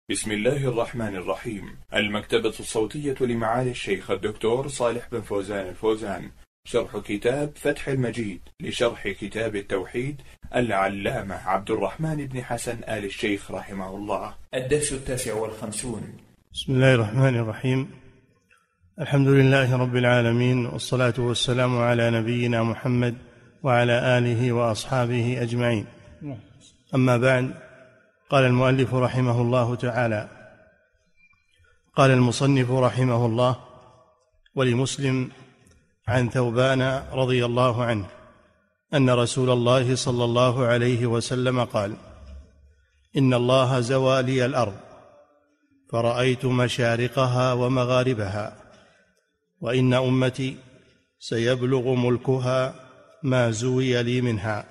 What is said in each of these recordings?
بسم الله الرحمن الرحيم. المكتبة الصوتية لمعالي الشيخ الدكتور صالح بن فوزان الفوزان، شرح كتاب فتح المجيد لشرح كتاب التوحيد العلامة عبد الرحمن بن حسن آل الشيخ رحمه الله. الدرس 59. بسم الله الرحمن الرحيم. الحمد لله رب العالمين، والصلاة والسلام على نبينا محمد وعلى آله وأصحابه أجمعين. أما بعد، قال المؤلف رحمه الله تعالى: قال المصنف رحمه الله: ولمسلم عن ثوبان رضي الله عنه أن رسول الله صلى الله عليه وسلم قال: إن الله زوى لي الأرض فرأيت مشارقها ومغاربها، وإن أمتي سيبلغ ملكها ما زوي لي منها،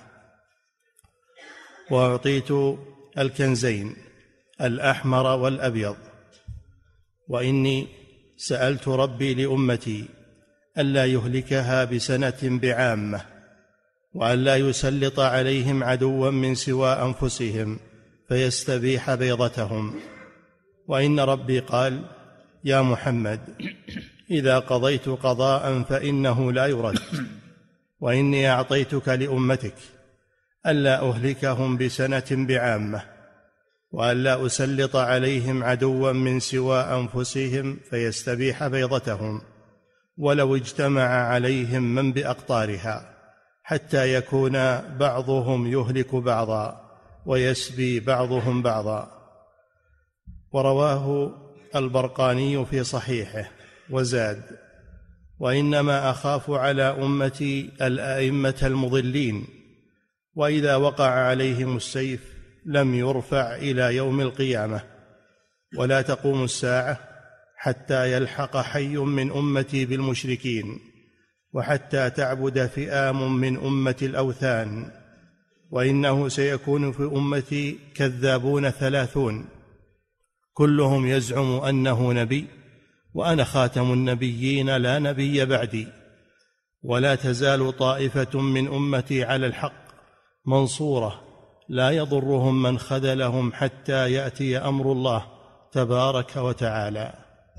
وأعطيت الكنزين الأحمر والأبيض، وإني سألت ربي لأمتي ألا يهلكها بسنة بعامة، وألا يسلط عليهم عدوا من سوى أنفسهم فيستبيح بيضتهم. وإن ربي قال: يا محمد، إذا قضيت قضاء فإنه لا يرد، وإني أعطيتك لأمتك ألا أهلكهم بسنة بعامة، وألا أسلط عليهم عدوا من سوى أنفسهم فيستبيح بيضتهم، ولو اجتمع عليهم من بأقطارها، حتى يكون بعضهم يهلك بعضا ويسبي بعضهم بعضا. ورواه البرقاني في صحيحه وزاد: وإنما أخاف على أمتي الأئمة المضلين، وإذا وقع عليهم السيف لم يرفع إلى يوم القيامة، ولا تقوم الساعة حتى يلحق حي من أمتي بالمشركين، وحتى تعبد فئام من أمة الأوثان، وإنه سيكون في أمتي كذابون 30 كلهم يزعم أنه نبي، وأنا خاتم النبيين لا نبي بعدي، ولا تزال طائفة من أمتي على الحق منصورة لا يضرهم من خذلهم حتى يأتي أمر الله تبارك وتعالى.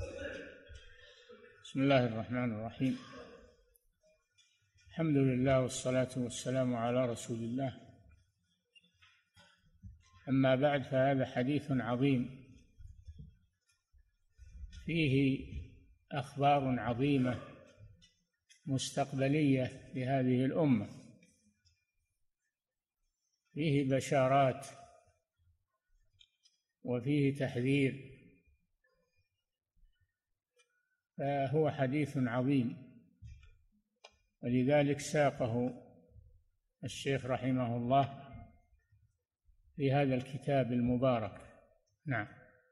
بسم الله الرحمن الرحيم. الحمد لله، والصلاة والسلام على رسول الله. أما بعد، فهذا حديث عظيم فيه أخبار عظيمة مستقبلية لهذه الأمة، فيه بشارات وفيه تحذير، فهو حديث عظيم، ولذلك ساقه الشيخ رحمه الله في هذا الكتاب المبارك. نعم.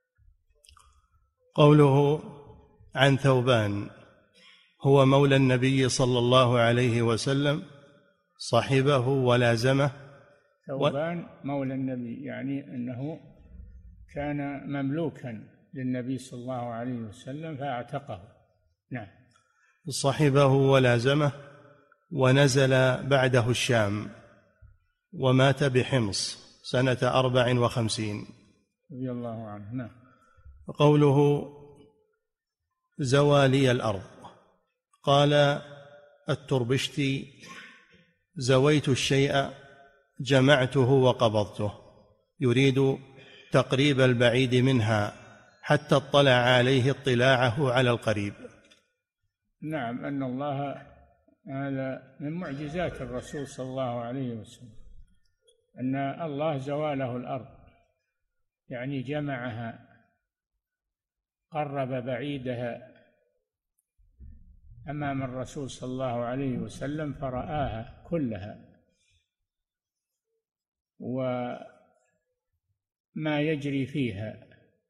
قوله عن ثوبان هو مولى النبي صلى الله عليه وسلم، صحبه ولازمه. ثوبان مولى النبي يعني أنه كان مملوكا للنبي صلى الله عليه وسلم فاعتقه. نعم. صحبه ولازمه، ونزل بعده الشام، ومات بحمص سنة 54 رضي الله عنه. نعم. قوله زوى لي الأرض، قال التربشتي: زويت الشيء جمعته وقبضته، يريد تقريب البعيد منها حتى اطلع عليه اطلاعه على القريب. نعم، أن الله، هذا من معجزات الرسول صلى الله عليه وسلم، أن الله زوى له الأرض، يعني جمعها، قرب بعيدها أمام الرسول صلى الله عليه وسلم فرآها كلها، وما يجري فيها،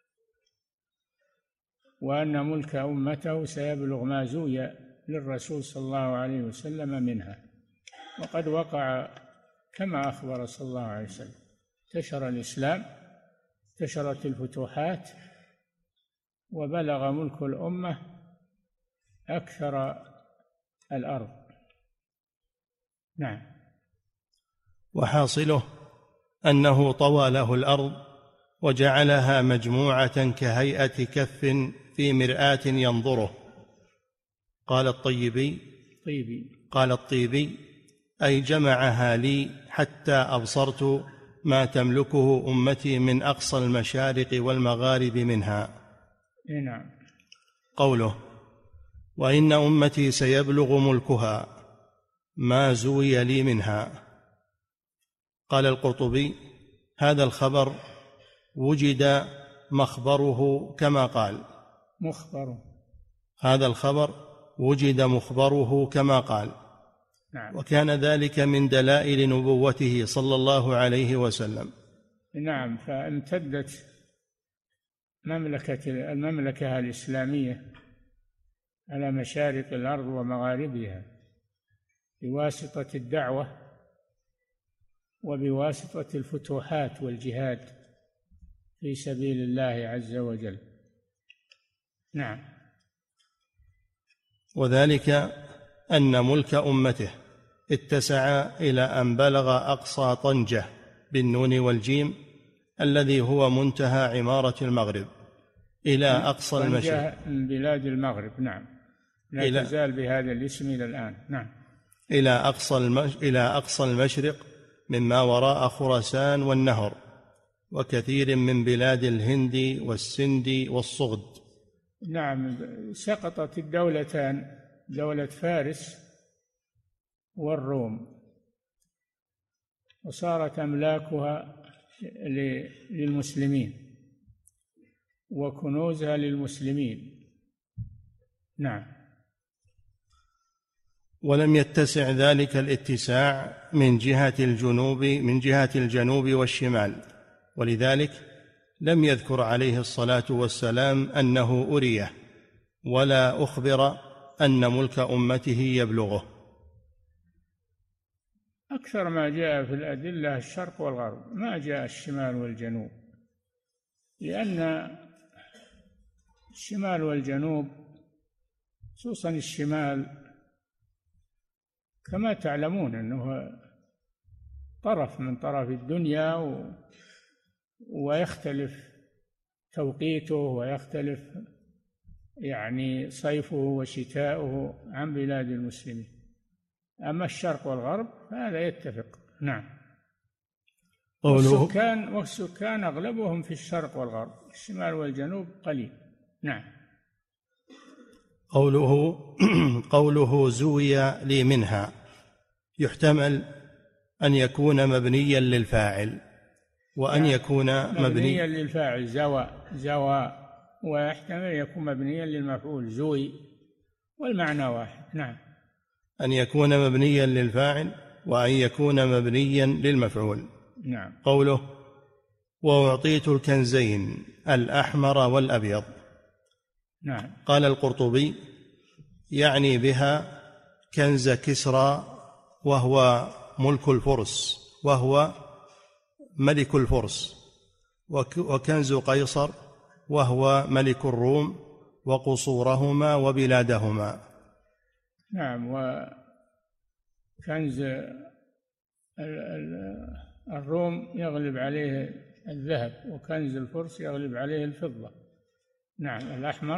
وأن ملك أمته سيبلغ ما زوي للرسول صلى الله عليه وسلم منها. وقد وقع كما أخبر صلى الله عليه وسلم، انتشر الإسلام، انتشرت الفتوحات، وبلغ ملك الأمة أكثر الأرض. نعم. وحاصله أنه طوى له الأرض وجعلها مجموعة كهيئة كف في مرآة ينظره. قال الطيبي أي جمعها لي حتى أبصرت ما تملكه أمتي من أقصى المشارق والمغارب منها. نعم. قوله وإن أمتي سيبلغ ملكها ما زوي لي منها. قال القرطبي هذا الخبر وجد مخبره كما قال. هذا الخبر وجد مخبره كما قال. نعم. وكان ذلك من دلائل نبوته صلى الله عليه وسلم. نعم. فامتدت المملكة الإسلامية على مشارق الأرض ومغاربها بواسطة الدعوة وبواسطة الفتوحات والجهاد في سبيل الله عز وجل. نعم. وذلك أن ملك أمته اتسع إلى أن بلغ أقصى طنجة بالنون والجيم الذي هو منتهى عمارة المغرب إلى أقصى المشرق من بلاد المغرب. نعم. لا تزال بهذا الاسم إلى الآن. نعم. إلى أقصى المشرق مما وراء خراسان والنهر وكثير من بلاد الهند والسند والصغد. نعم. سقطت الدولتان، دولة فارس والروم، وصارت أملاكها للمسلمين وكنوزها للمسلمين. نعم. ولم يتسع ذلك الاتساع من جهة الجنوب والشمال، ولذلك لم يذكر عليه الصلاة والسلام أنه أريه ولا أخبر أن ملك أمته يبلغه. أكثر ما جاء في الأدلة الشرق والغرب، ما جاء الشمال والجنوب، لأن الشمال والجنوب خصوصا الشمال كما تعلمون أنه طرف من طرف الدنيا ويختلف توقيته ويختلف يعني صيفه وشتاؤه عن بلاد المسلمين. أما الشرق والغرب فهذا يتفق. نعم. والسكان أغلبهم في الشرق والغرب، الشمال والجنوب قليل. نعم. قوله زوي لي منها يحتمل أن يكون مبنيا للفاعل، وأن يكون مبنيا للفاعل زوى، ويحتمل يكون مبنيا للمفعول زوي، والمعنى واحد. نعم. أن يكون مبنيا للفاعل وأن يكون مبنيا للمفعول. نعم. قوله وأعطيت الكنزين الأحمر والأبيض. نعم. قال القرطبي يعني بها كنز كسرى وهو ملك الفرس وهو ملك الفرس، وكنز قيصر وهو ملك الروم وقصورهما وبلادهما. نعم. وكنز الروم يغلب عليه الذهب، وكنز الفرس يغلب عليه الفضة. نعم. الأحمر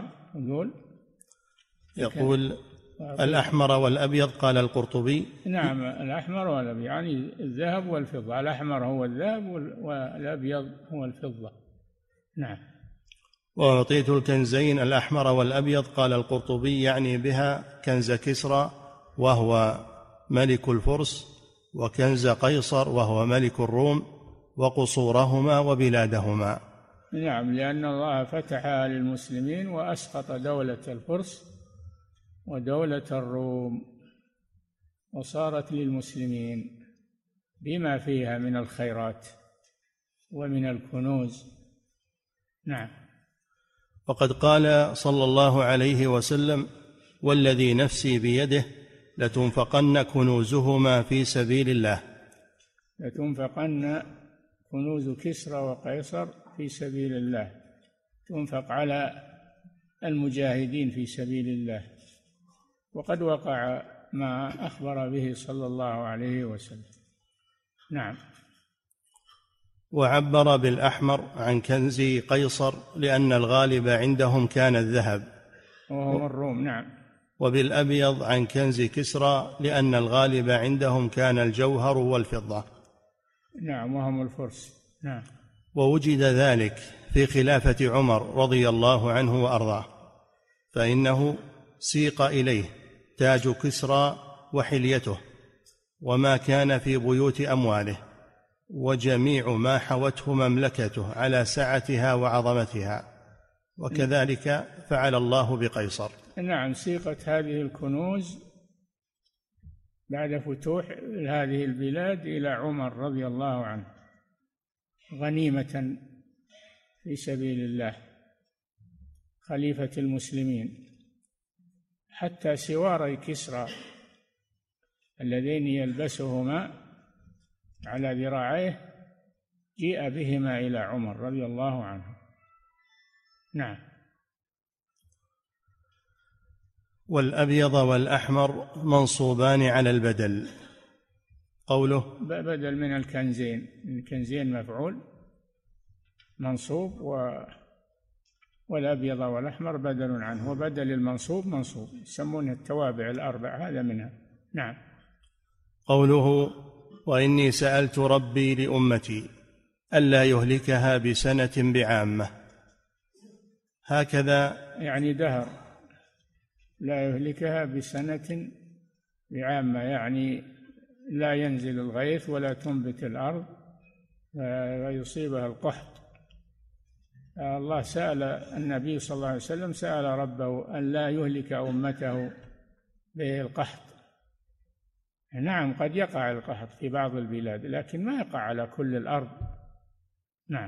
يقول الأحمر والأبيض. قال القرطبي نعم. الأحمر والأبيض يعني الذهب والفضة، الأحمر هو الذهب والأبيض هو الفضة. نعم. وأعطيت الكنزين الأحمر والأبيض. قال القرطبي يعني بها كنز كسرى وهو ملك الفرس، وكنز قيصر وهو ملك الروم، وقصورهما وبلادهما. نعم. لأن الله فتحها للمسلمين وأسقط دولة الفرس ودولة الروم، وصارت للمسلمين بما فيها من الخيرات ومن الكنوز. نعم. وقد قال صلى الله عليه وسلم والذي نفسي بيده لتنفقن كنوزهما في سبيل الله. لتنفقن كنوز كسرى وقيصر في سبيل الله، تنفق على المجاهدين في سبيل الله، وقد وقع ما أخبر به صلى الله عليه وسلم. نعم. وعبر بالأحمر عن كنز قيصر لأن الغالب عندهم كان الذهب، وهم الروم. نعم. وبالأبيض عن كنز كسرى لأن الغالب عندهم كان الجوهر والفضة. نعم، وهم الفرس. نعم. ووجد ذلك في خلافة عمر رضي الله عنه وأرضاه، فإنه سيق إليه تاج كسرى وحليته وما كان في بيوت أمواله وجميع ما حوته مملكته على سعتها وعظمتها، وكذلك فعل الله بقيصر. نعم، سيقت هذه الكنوز بعد فتوح هذه البلاد إلى عمر رضي الله عنه غنيمة في سبيل الله خليفة المسلمين، حتى سواري كسرى اللذين يلبسهما على ذراعيه جيء بهما إلى عمر رضي الله عنه. نعم. والأبيض والأحمر منصوبان على البدل. قوله بدل من الكنزين، الكنزين مفعول منصوب، والأبيض والأحمر بدل عنه، وبدل المنصوب منصوب، يسمونها التوابع الأربع، هذا منها. نعم. قوله وإني سألت ربي لأمتي ألا يهلكها بسنة بعامة، هكذا يعني دهر، لا يهلكها بسنة بعامة، يعني لا ينزل الغيث ولا تنبت الأرض ويصيبها القحط. الله سأل النبي صلى الله عليه وسلم، سأل ربه أن لا يهلك أمته بالقحط. نعم، قد يقع القحط في بعض البلاد لكن ما يقع على كل الأرض. نعم.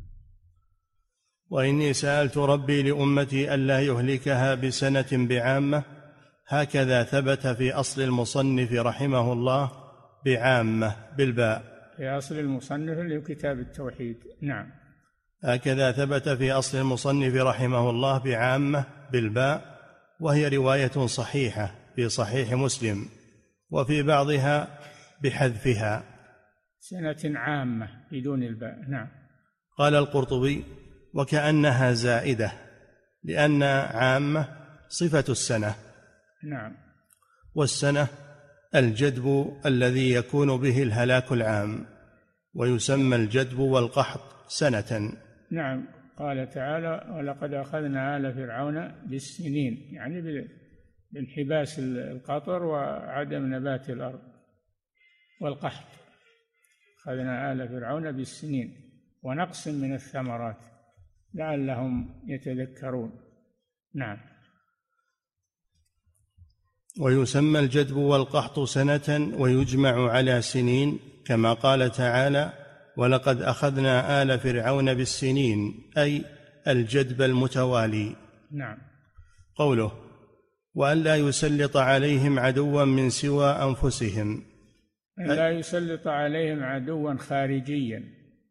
وإني سألت ربي لأمتي ألا يهلكها بسنة بعامة، هكذا ثبت في أصل المصنف رحمه الله بعامة بالباء، في أصل المصنف لكتاب التوحيد. نعم. هكذا ثبت في أصل المصنف رحمه الله بعامة بالباء، وهي رواية صحيحة في صحيح مسلم، وفي بعضها بحذفها سنة عامة بدون الباء. نعم. قال القرطبي وكأنها زائدة لأن عامة صفة السنة. نعم. والسنة الجدب الذي يكون به الهلاك العام، ويسمى الجدب والقحط سنة. نعم. قال تعالى ولقد أخذنا آل فرعون بالسنين، يعني بانحباس القطر وعدم نبات الأرض والقحط. أخذنا آل فرعون بالسنين ونقص من الثمرات لعلهم يتذكرون. نعم. ويسمى الجدب والقحط سنة ويجمع على سنين، كما قال تعالى ولقد أخذنا آل فرعون بالسنين، أي الجدب المتوالي. نعم. قوله وألا يسلط عليهم عدوا من سوى أنفسهم، لا يسلط عليهم عدوا خارجيا،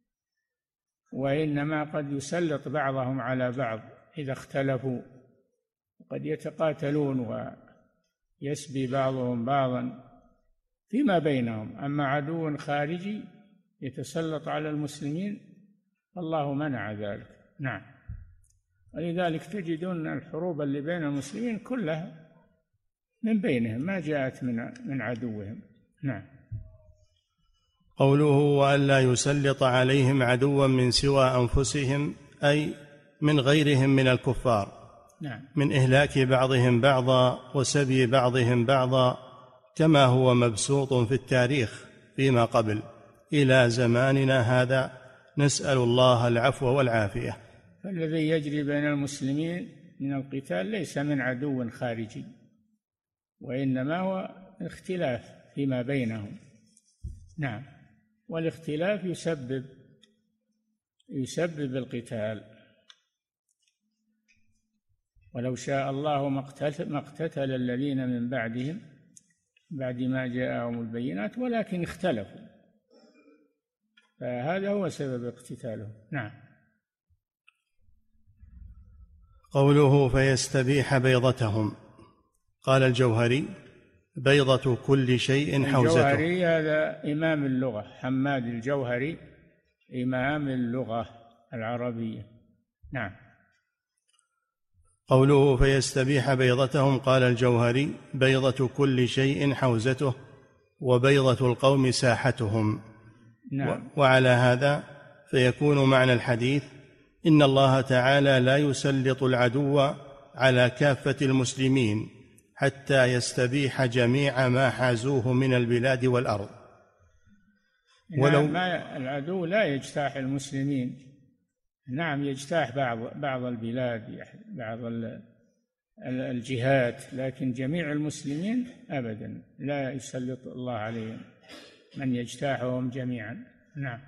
وإنما قد يسلط بعضهم على بعض إذا اختلفوا، قد يتقاتلون ويسبي بعضهم بعضا فيما بينهم. أما عدو خارجي يتسلط على المسلمين الله منع ذلك. نعم. ولذلك تجدون الحروب اللي بين المسلمين كلها من بينهم، ما جاءت من عدوهم. نعم. قوله وألا يسلط عليهم عدوا من سوى أنفسهم، أي من غيرهم من الكفار. نعم. من إهلاك بعضهم بعضا وسبي بعضهم بعضا، كما هو مبسوط في التاريخ فيما قبل إلى زماننا هذا، نسأل الله العفو والعافية. فالذي يجري بين المسلمين من القتال ليس من عدو خارجي، وإنما هو اختلاف فيما بينهم. نعم. والاختلاف يسبب القتال. ولو شاء الله ما اقتتل الذين من بعدهم بعد ما جاءهم البينات ولكن اختلفوا، فهذا هو سبب اقتتالهم. نعم. قوله فيستبيح بيضتهم، قال الجوهري بيضة كل شيء حوزته. الجوهري هذا إمام اللغة، حماد الجوهري إمام اللغة العربية. نعم. قوله فيستبيح بيضتهم، قال الجوهري: بيضة كل شيء حوزته، وبيضة القوم ساحتهم. نعم. وعلى هذا فيكون معنى الحديث إن الله تعالى لا يسلط العدو على كافة المسلمين حتى يستبيح جميع ما حازوه من البلاد والأرض. ولو ما العدو لا يجتاح المسلمين، نعم يجتاح بعض البلاد، بعض الجهات، لكن جميع المسلمين أبدا لا يسلط الله عليهم من يجتاحهم جميعا. نعم.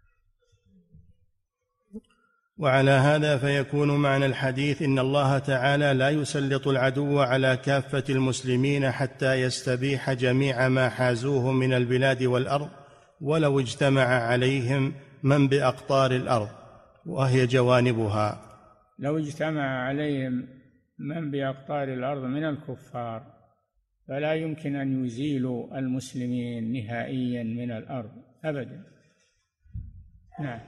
وعلى هذا فيكون معنى الحديث إن الله تعالى لا يسلط العدو على كافة المسلمين حتى يستبيح جميع ما حازوه من البلاد والأرض، ولو اجتمع عليهم من بأقطار الأرض وهي جوانبها. لو اجتمع عليهم من بأقطار الأرض من الكفار فلا يمكن أن يزيلوا المسلمين نهائيا من الأرض أبدا. نعم.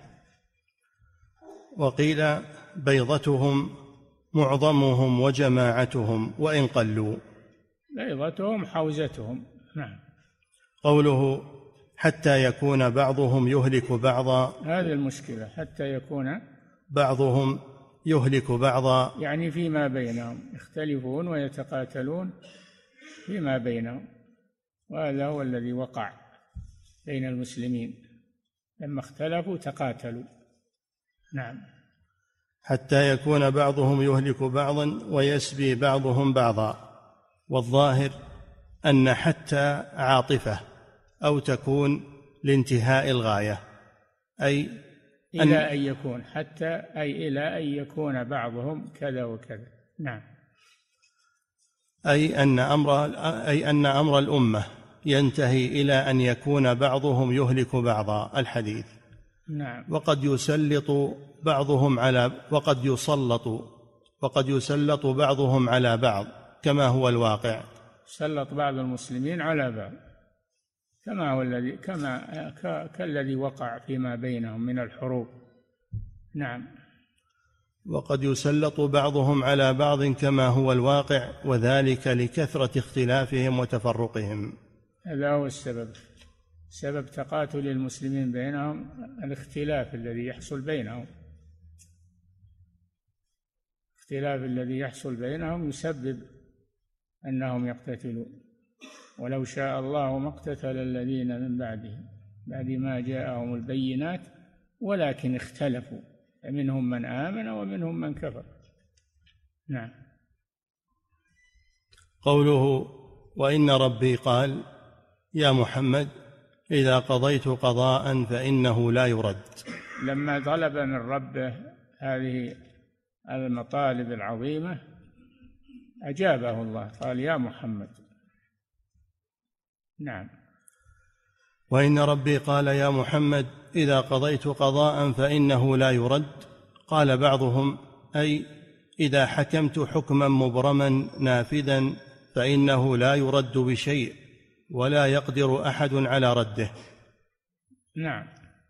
وقيل بيضتهم معظمهم وجماعتهم وإن قلوا. بيضتهم حوزتهم. نعم. قوله حتى يكون بعضهم يهلك بعضا، هذه المشكلة، حتى يكون بعضهم يهلك بعضا، يعني فيما بينهم يختلفون ويتقاتلون فيما بينهم، وهذا هو الذي وقع بين المسلمين لما اختلفوا تقاتلوا. نعم. حتى يكون بعضهم يهلك بعضا ويسبي بعضهم بعضا. والظاهر أن حتى عاطفة أو تكون لانتهاء الغاية، أي إلى أن يكون، حتى أي إلى أن يكون بعضهم كذا وكذا. نعم. أي أن أمر الأمة ينتهي إلى أن يكون بعضهم يهلك بعضا. الحديث. نعم. وقد يسلط بعضهم على وقد يسلط بعضهم على بعض كما هو الواقع. سلط بعض المسلمين على بعض كالذي وقع فيما بينهم من الحروب. نعم. وقد يسلط بعضهم على بعض كما هو الواقع، وذلك لكثرة اختلافهم وتفرقهم. هذا هو السبب، سبب تقاتل المسلمين بينهم الاختلاف الذي يحصل بينهم. الاختلاف الذي يحصل بينهم يسبب أنهم يقتتلون. ولو شاء الله ما اقتتل الذين من بعدهم بعد ما جاءهم البينات ولكن اختلفوا، فمنهم من آمن ومنهم من كفر. نعم. قوله وإن ربي قال يا محمد إذا قضيت قضاء فإنه لا يرد. لما طلب من ربه هذه المطالب العظيمة أجابه الله، قال يا محمد. نعم. وإن ربي قال يا محمد إذا قضيت قضاء فإنه لا يرد. قال بعضهم أي إذا حكمت حكما مبرما نافذا فإنه لا يرد بشيء ولا يقدر أحد على رده. نعم.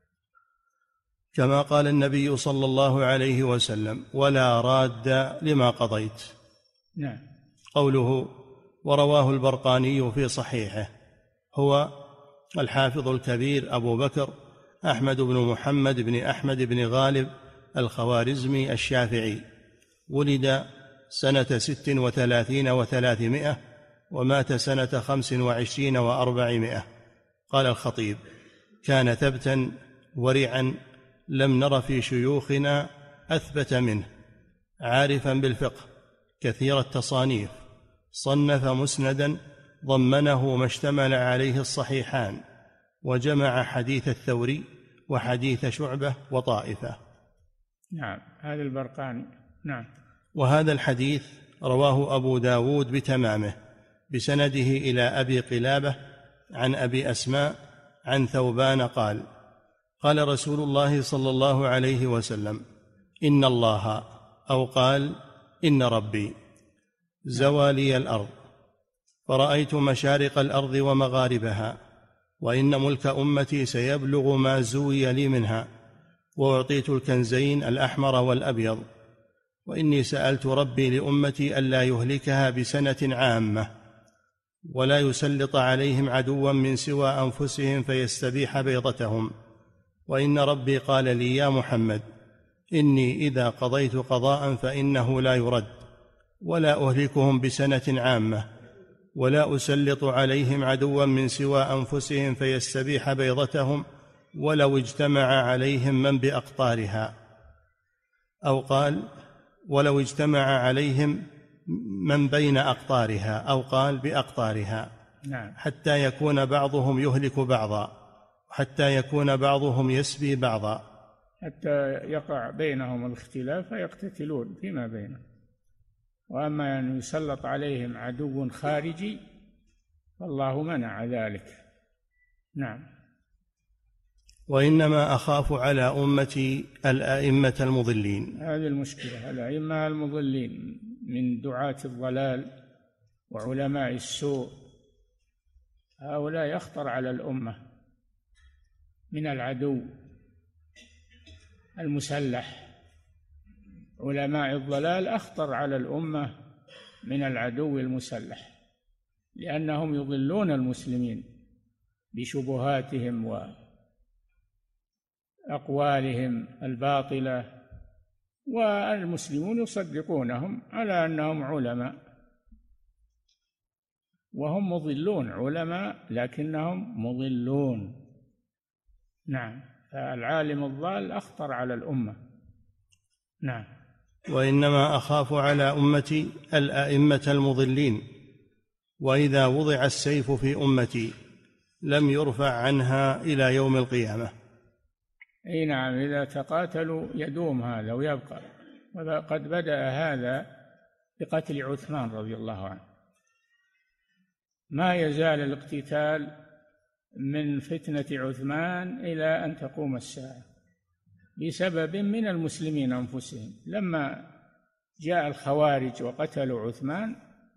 كما قال النبي صلى الله عليه وسلم ولا راد لما قضيت. نعم. قوله ورواه البرقاني في صحيحه، هو الحافظ الكبير أبو بكر أحمد بن محمد بن أحمد بن غالب الخوارزمي الشافعي، ولد سنة 36 و300 ومات سنة 25 و400. قال الخطيب كان ثبتا ورعا لم نر في شيوخنا أثبت منه، عارفا بالفقه كثير التصانيف، صنف مسندا ضمنه ما اشتمل عليه الصحيحان، وجمع حديث الثوري وحديث شعبة وطائفة. نعم. هذا البرقاني. نعم. وهذا الحديث رواه أبو داود بتمامه بسنده إلى أبي قلابة عن أبي أسماء عن ثوبان قال قال رسول الله صلى الله عليه وسلم إن الله، أو قال إن ربي زوى لي الأرض فرأيت مشارق الأرض ومغاربها، وإن ملك أمتي سيبلغ ما زوي لي منها، وأعطيت الكنزين الأحمر والأبيض، وإني سألت ربي لأمتي ألا يهلكها بسنة عامة ولا يسلط عليهم عدوا من سوى أنفسهم فيستبيح بيضتهم، وإن ربي قال لي يا محمد إني إذا قضيت قضاء فإنه لا يرد، ولا أهلكهم بسنة عامة ولا أسلط عليهم عدوا من سوى أنفسهم فيستبيح بيضتهم ولو اجتمع عليهم من بأقطارها، أو قال ولو اجتمع عليهم من بين أقطارها، أو قال بأقطارها. نعم. حتى يكون بعضهم يهلك بعضا، حتى يكون بعضهم يسبي بعضا، حتى يقع بينهم الاختلاف فيقتتلون فيما بينهم. وأما أن يسلط عليهم عدو خارجي فالله منع ذلك. نعم. وإنما أخاف على أمتي الأئمة المضلين. هذه المشكلة، الأئمة المضلين من دعاة الضلال وعلماء السوء، هؤلاء يخطر على الأمة من العدو المسلح. علماء الضلال أخطر على الأمة من العدو المسلح، لأنهم يضلون المسلمين بشبهاتهم وأقوالهم الباطلة، والمسلمون يصدقونهم على أنهم علماء وهم مضلون، علماء لكنهم مضلون. نعم. فالعالم الضال أخطر على الأمة. نعم. وإنما أخاف على أمتي الأئمة المضلين، وإذا وضع السيف في أمتي لم يرفع عنها إلى يوم القيامة. أي نعم، إذا تقاتلوا يدوم هذا ويبقى. وقد بدأ هذا بقتل عثمان رضي الله عنه. ما يزال الاقتتال من فتنة عثمان إلى أن تقوم الساعة بسبب من المسلمين أنفسهم. لما جاء الخوارج وقتلوا عثمان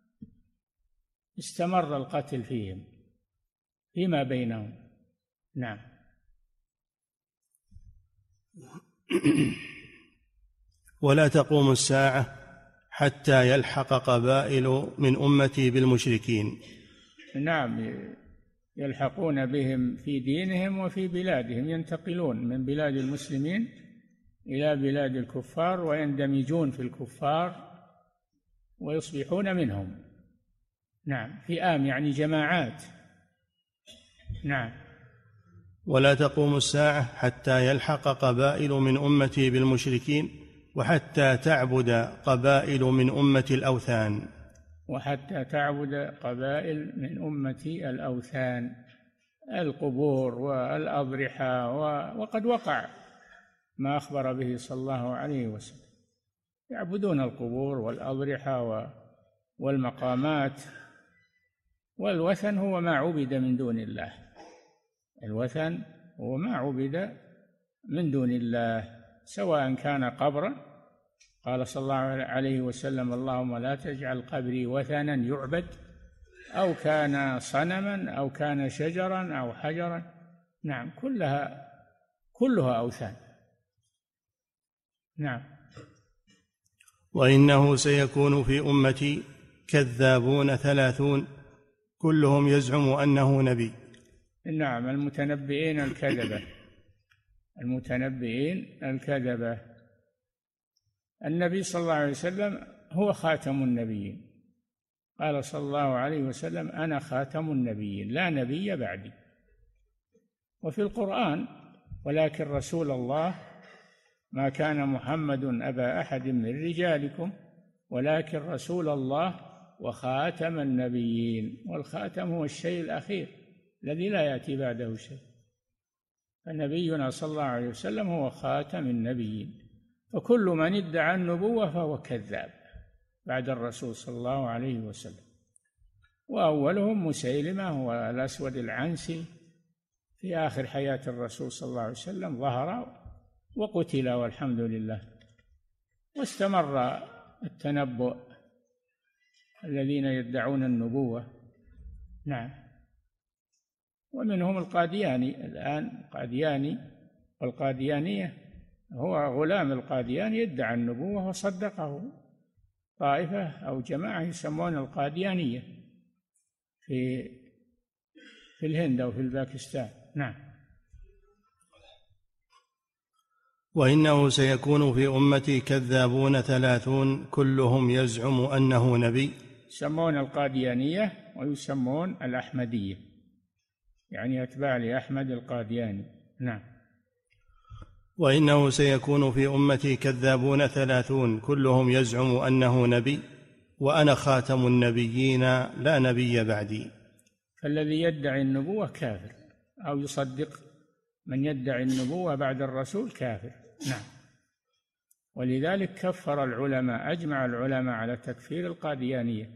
استمر القتل فيهم فيما بينهم. نعم. ولا تقوم الساعة حتى يلحق قبائل من أمتي بالمشركين. نعم، يلحقون بهم في دينهم وفي بلادهم، ينتقلون من بلاد المسلمين إلى بلاد الكفار ويندمجون في الكفار ويصبحون منهم. نعم، فئام يعني جماعات. نعم. ولا تقوم الساعة حتى يلحق قبائل من أمتي بالمشركين، وحتى تعبد قبائل من أمتي الأوثان. وحتى تعبد قبائل من أمتي الأوثان، القبور والأضرحة. وقد وقع ما أخبر به صلى الله عليه وسلم، يعبدون القبور والأضرحة والمقامات. والوثن هو ما عبد من دون الله، الوثن هو ما عبد من دون الله، سواء كان قبرا، قال صلى الله عليه وسلم اللهم لا تجعل قبري وثنا يعبد، أو كان صنما أو كان شجرا أو حجرا. نعم، كلها أوثان. نعم. وإنه سيكون في أمتي كذابون 30 كلهم يزعم أنه نبي. نعم، المتنبئين الكذبة، المتنبئين الكذبة. النبي صلى الله عليه وسلم هو خاتم النبيين، قال صلى الله عليه وسلم أنا خاتم النبيين لا نبي بعدي. وفي القرآن ولكن رسول الله ما كان محمد أبا أحد من رجالكم ولكن رسول الله وخاتم النبيين. والخاتم هو الشيء الأخير الذي لا يأتي بعده شيء، فنبينا صلى الله عليه وسلم هو خاتم النبيين. فكل من ادعى النبوة فهو كذاب بعد الرسول صلى الله عليه وسلم. وأولهم مسيلمة والأسود العنسي، في آخر حياة الرسول صلى الله عليه وسلم ظهر وقتل والحمد لله. واستمر التنبؤ الذين يدعون النبوة. نعم. ومنهم القادياني الآن، القادياني والقاديانية هو غلام القاديان يدعي النبوة وصدقه طائفة أو جماعة يسمون القاديانية في الهند أو في الباكستان. نعم. وإنه سيكون في أمتي كذابون 30 كلهم يزعم أنه نبي. يسمون القاديانية ويسمون الأحمدية، يعني أتباع لأحمد القادياني. نعم. وإنه سيكون في أمتي كذابون 30 كلهم يزعم أنه نبي وأنا خاتم النبيين لا نبي بعدي. فالذي يدعي النبوة كافر، أو يصدق من يدعي النبوة بعد الرسول كافر. نعم. ولذلك كفر العلماء، أجمع العلماء على تكفير القاديانية.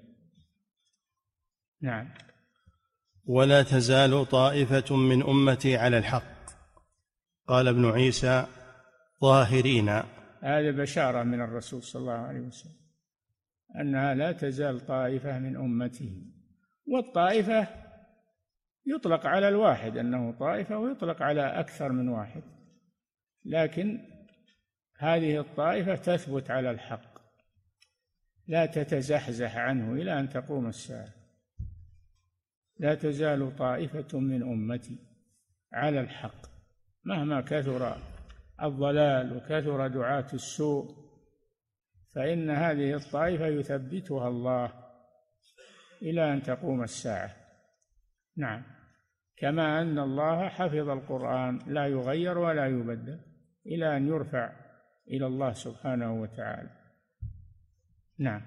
نعم. ولا تزال طائفة من أمتي على الحق. قال ابن عيسى ظاهرين. هذا بشارة من الرسول صلى الله عليه وسلم أنها لا تزال طائفة من أمته. والطائفة يطلق على الواحد أنه طائفة، ويطلق على أكثر من واحد، لكن هذه الطائفة تثبت على الحق لا تتزحزح عنه إلى أن تقوم الساعة. لا تزال طائفة من أمتي على الحق مهما كثر الضلال وكثر دعاة السوء، فإن هذه الطائفة يثبتها الله إلى أن تقوم الساعة. نعم. كما أن الله حفظ القرآن لا يغير ولا يبدل إلى أن يرفع إلى الله سبحانه وتعالى. نعم.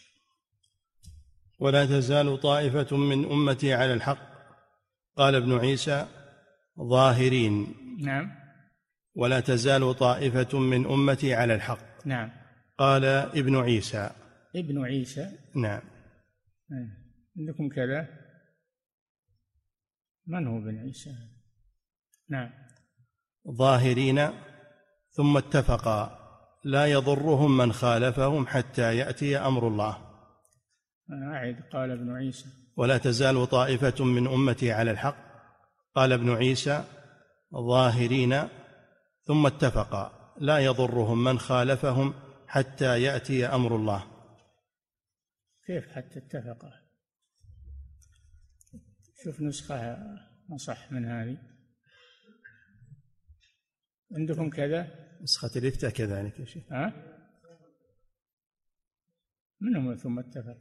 ولا تزال طائفة من أمتي على الحق. قال ابن عيسى ظاهرين. نعم. ولا تزال طائفة من أمتي على الحق. نعم. قال ابن عيسى. ابن عيسى. نعم. عندكم كذا؟ من هو ابن عيسى؟ نعم. ظاهرين ثم اتفقا لا يضرهم من خالفهم حتى يأتي أمر الله. أعد. قال ابن عيسى. ولا تزال طائفة من أمتي على الحق. قال ابن عيسى ظاهرين ثم اتفقا لا يضرهم من خالفهم حتى يأتي أمر الله. كيف حتى اتفقا؟ شوف نسخة أصح من هذه. عندكم كذا؟ نسخة الإفتاء كذلك يا شيخ. من هم ثم اتفق؟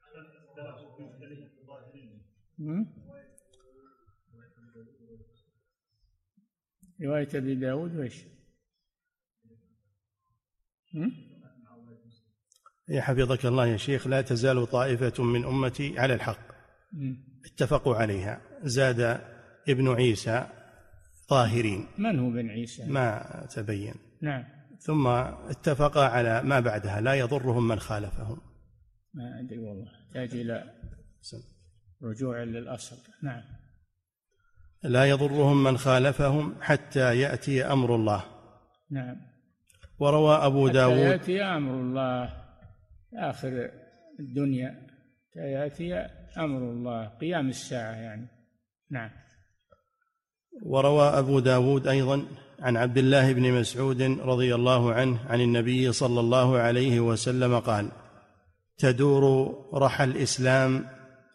رواية أبي داود وإيش؟ يا حفظك الله يا شيخ لا تزال طائفة من أمتي على الحق اتفقوا عليها. زاد ابن عيسى ظاهرين. من هو ابن عيسى؟ ما تبين. نعم. ثم اتفق على ما بعدها لا يضرهم من خالفهم. ما أدري والله، تحتاج إلى رجوع للأصل. نعم. لا يضرهم من خالفهم حتى يأتي أمر الله. نعم. وروى أبو داود حتى يأتي أمر الله آخر الدنيا، حتى يأتي أمر الله قيام الساعة يعني. نعم. وروى أبو داود أيضا عن عبد الله بن مسعود رضي الله عنه عن النبي صلى الله عليه وسلم قال تدور رحى الإسلام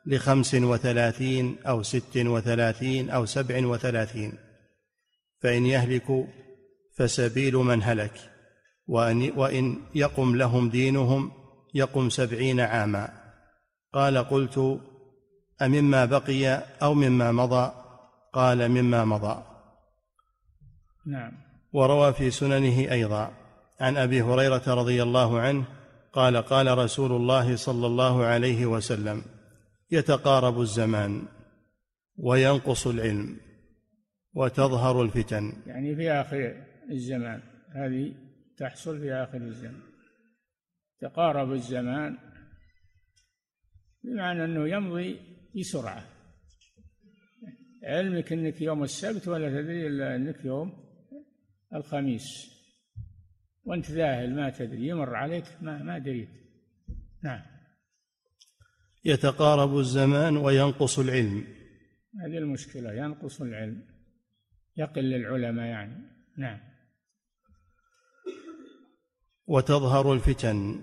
35 أو 36 أو 37 فإن يهلكوا فسبيل من هلك وإن يقم لهم دينهم يقم 70 عاما. قال قلت أمما بقي أو مما مضى؟ قال مما مضى. نعم. وروى في سننه أيضا عن أبي هريرة رضي الله عنه قال قال رسول الله صلى الله عليه وسلم يتقارب الزمان وينقص العلم وتظهر الفتن. يعني في آخر الزمان، هذه تحصل في آخر الزمان. تقارب الزمان بمعنى أنه يمضي بسرعة. علمك أنك يوم السبت ولا تدري إلا أنك يوم الخميس، وأنت ذاهل ما تدري، يمر عليك ما دريت. نعم. يتقارب الزمان وينقص العلم. هذه المشكلة، ينقص العلم، يقل العلماء يعني. نعم. وتظهر الفتن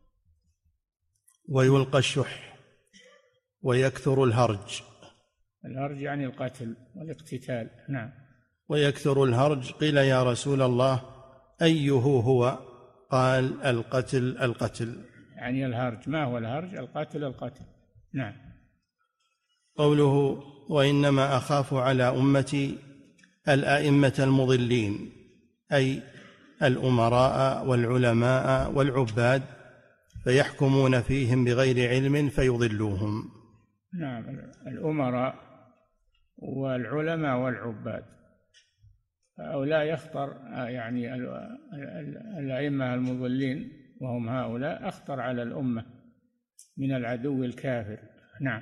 ويلقى الشح ويكثر الهرج. الهرج يعني القتل والاقتتال. نعم. ويكثر الهرج. قيل يا رسول الله أيه هو؟ قال القتل. يعني الهرج، ما هو الهرج؟ القتل. نعم. قوله وإنما أخاف على أمتي الأئمة المضلين، أي الأمراء والعلماء والعباد، فيحكمون فيهم بغير علم فيضلوهم. نعم، الأمراء والعلماء والعباد هؤلاء يخطر، يعني الأئمة المضلين وهم هؤلاء أخطر على الأمة من العدو الكافر. نعم.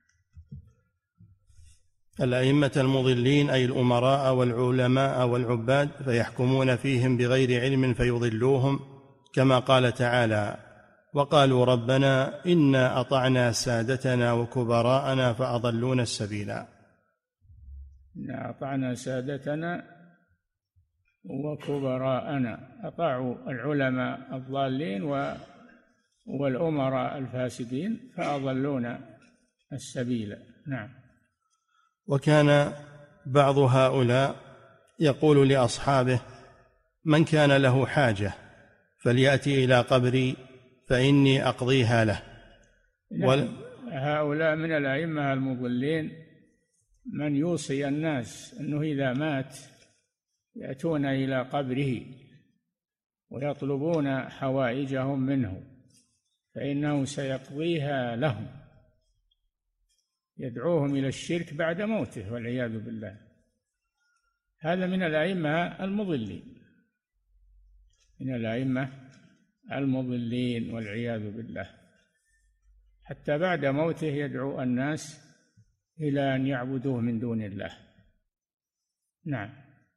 الأئمة المضلين أي الأمراء والعلماء والعباد، فيحكمون فيهم بغير علم فيضلوهم، كما قال تعالى وقالوا ربنا إنا أطعنا سادتنا وكبراءنا فأضلونا السبيلا. إنا أطعنا سادتنا وكبراءنا، أطاعوا العلماء الضالين والأمراء الفاسدين فأضلونا السبيل. نعم. وكان بعض هؤلاء يقول لأصحابه من كان له حاجة فليأتي إلى قبري فإني أقضيها له. هؤلاء من الأئمة المضلين من يوصي الناس أنه إذا مات يأتون إلى قبره ويطلبون حوائجهم منه فإنه سيقضيها لهم، يدعوهم إلى الشرك بعد موته والعياذ بالله. هذا من الأئمة المضلين، من الأئمة المضلين والعياذ بالله، حتى بعد موته يدعو الناس إلى أن يعبدوه من دون الله. نعم.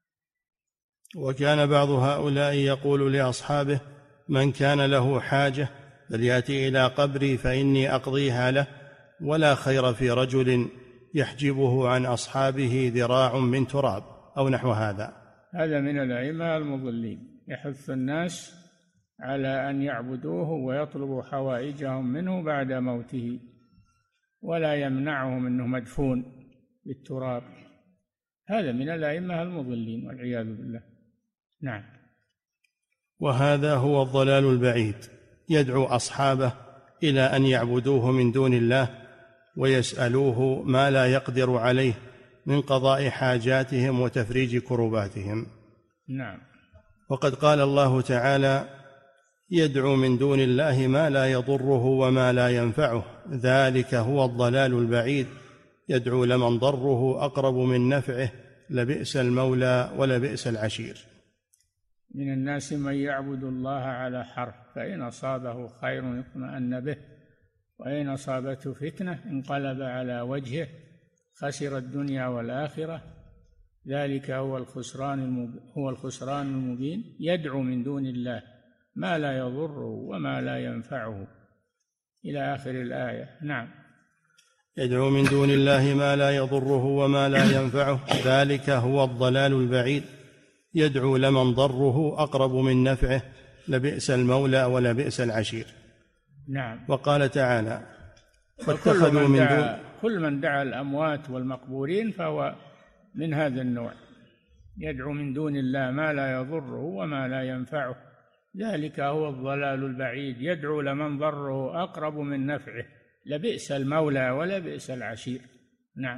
وكان بعض هؤلاء يقول لأصحابه من كان له حاجة فليأتي إلى قبري فإني أقضيها له، ولا خير في رجل يحجبه عن أصحابه ذراع من تراب أو نحو هذا. هذا من الأئمة المضلين، يحث الناس على أن يعبدوه ويطلبوا حوائجهم منه بعد موته، ولا يمنعهم أنه مدفون بالتراب. هذا من الأئمة المضلين والعياذ بالله. نعم. وهذا هو الضلال البعيد، يدعو أصحابه إلى أن يعبدوه من دون الله ويسألوه ما لا يقدر عليه من قضاء حاجاتهم وتفريج كرباتهم. نعم. وقد قال الله تعالى يدعو من دون الله ما لا يضره وما لا ينفعه ذلك هو الضلال البعيد، يدعو لمن ضره أقرب من نفعه لبئس المولى ولبئس العشير. من الناس من يعبد الله على حرف، فإن أصابه خير اطمأن به وإن أصابته فتنة انقلب على وجهه خسر الدنيا والآخرة ذلك هو الخسران المبين. يدعو من دون الله ما لا يضره وما لا ينفعه إلى آخر الآية. نعم. يدعو من دون الله ما لا يضره وما لا ينفعه ذلك هو الضلال البعيد، يدعو لمن ضره أقرب من نفعه لبئس المولى ولبئس العشير. نعم. وقال تعالى واتخذوا من دون كل من دعا الأموات والمقبورين فهو من هذا النوع، يدعو من دون الله ما لا يضره وما لا ينفعه ذلك هو الضلال البعيد، يدعو لمن ضره أقرب من نفعه لبئس المولى ولبئس العشير. نعم.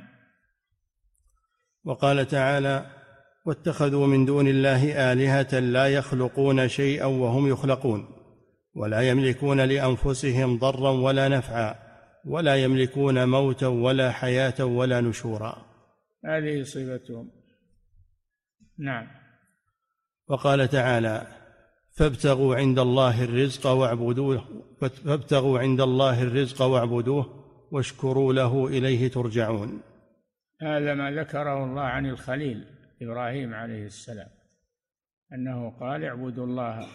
وقال تعالى واتخذوا من دون الله آلهة لا يخلقون شيئا وهم يخلقون ولا يملكون لأنفسهم ضرا ولا نفعا ولا يملكون موتا ولا حياة ولا نشورا. هذه صفتهم. نعم. وقال تعالى فابتغوا عند الله الرزق واعبدوه واشكروا له إليه ترجعون. هذا ما ذكره الله عن الخليل إبراهيم عليه السلام، أنه قال اعبدوا الله،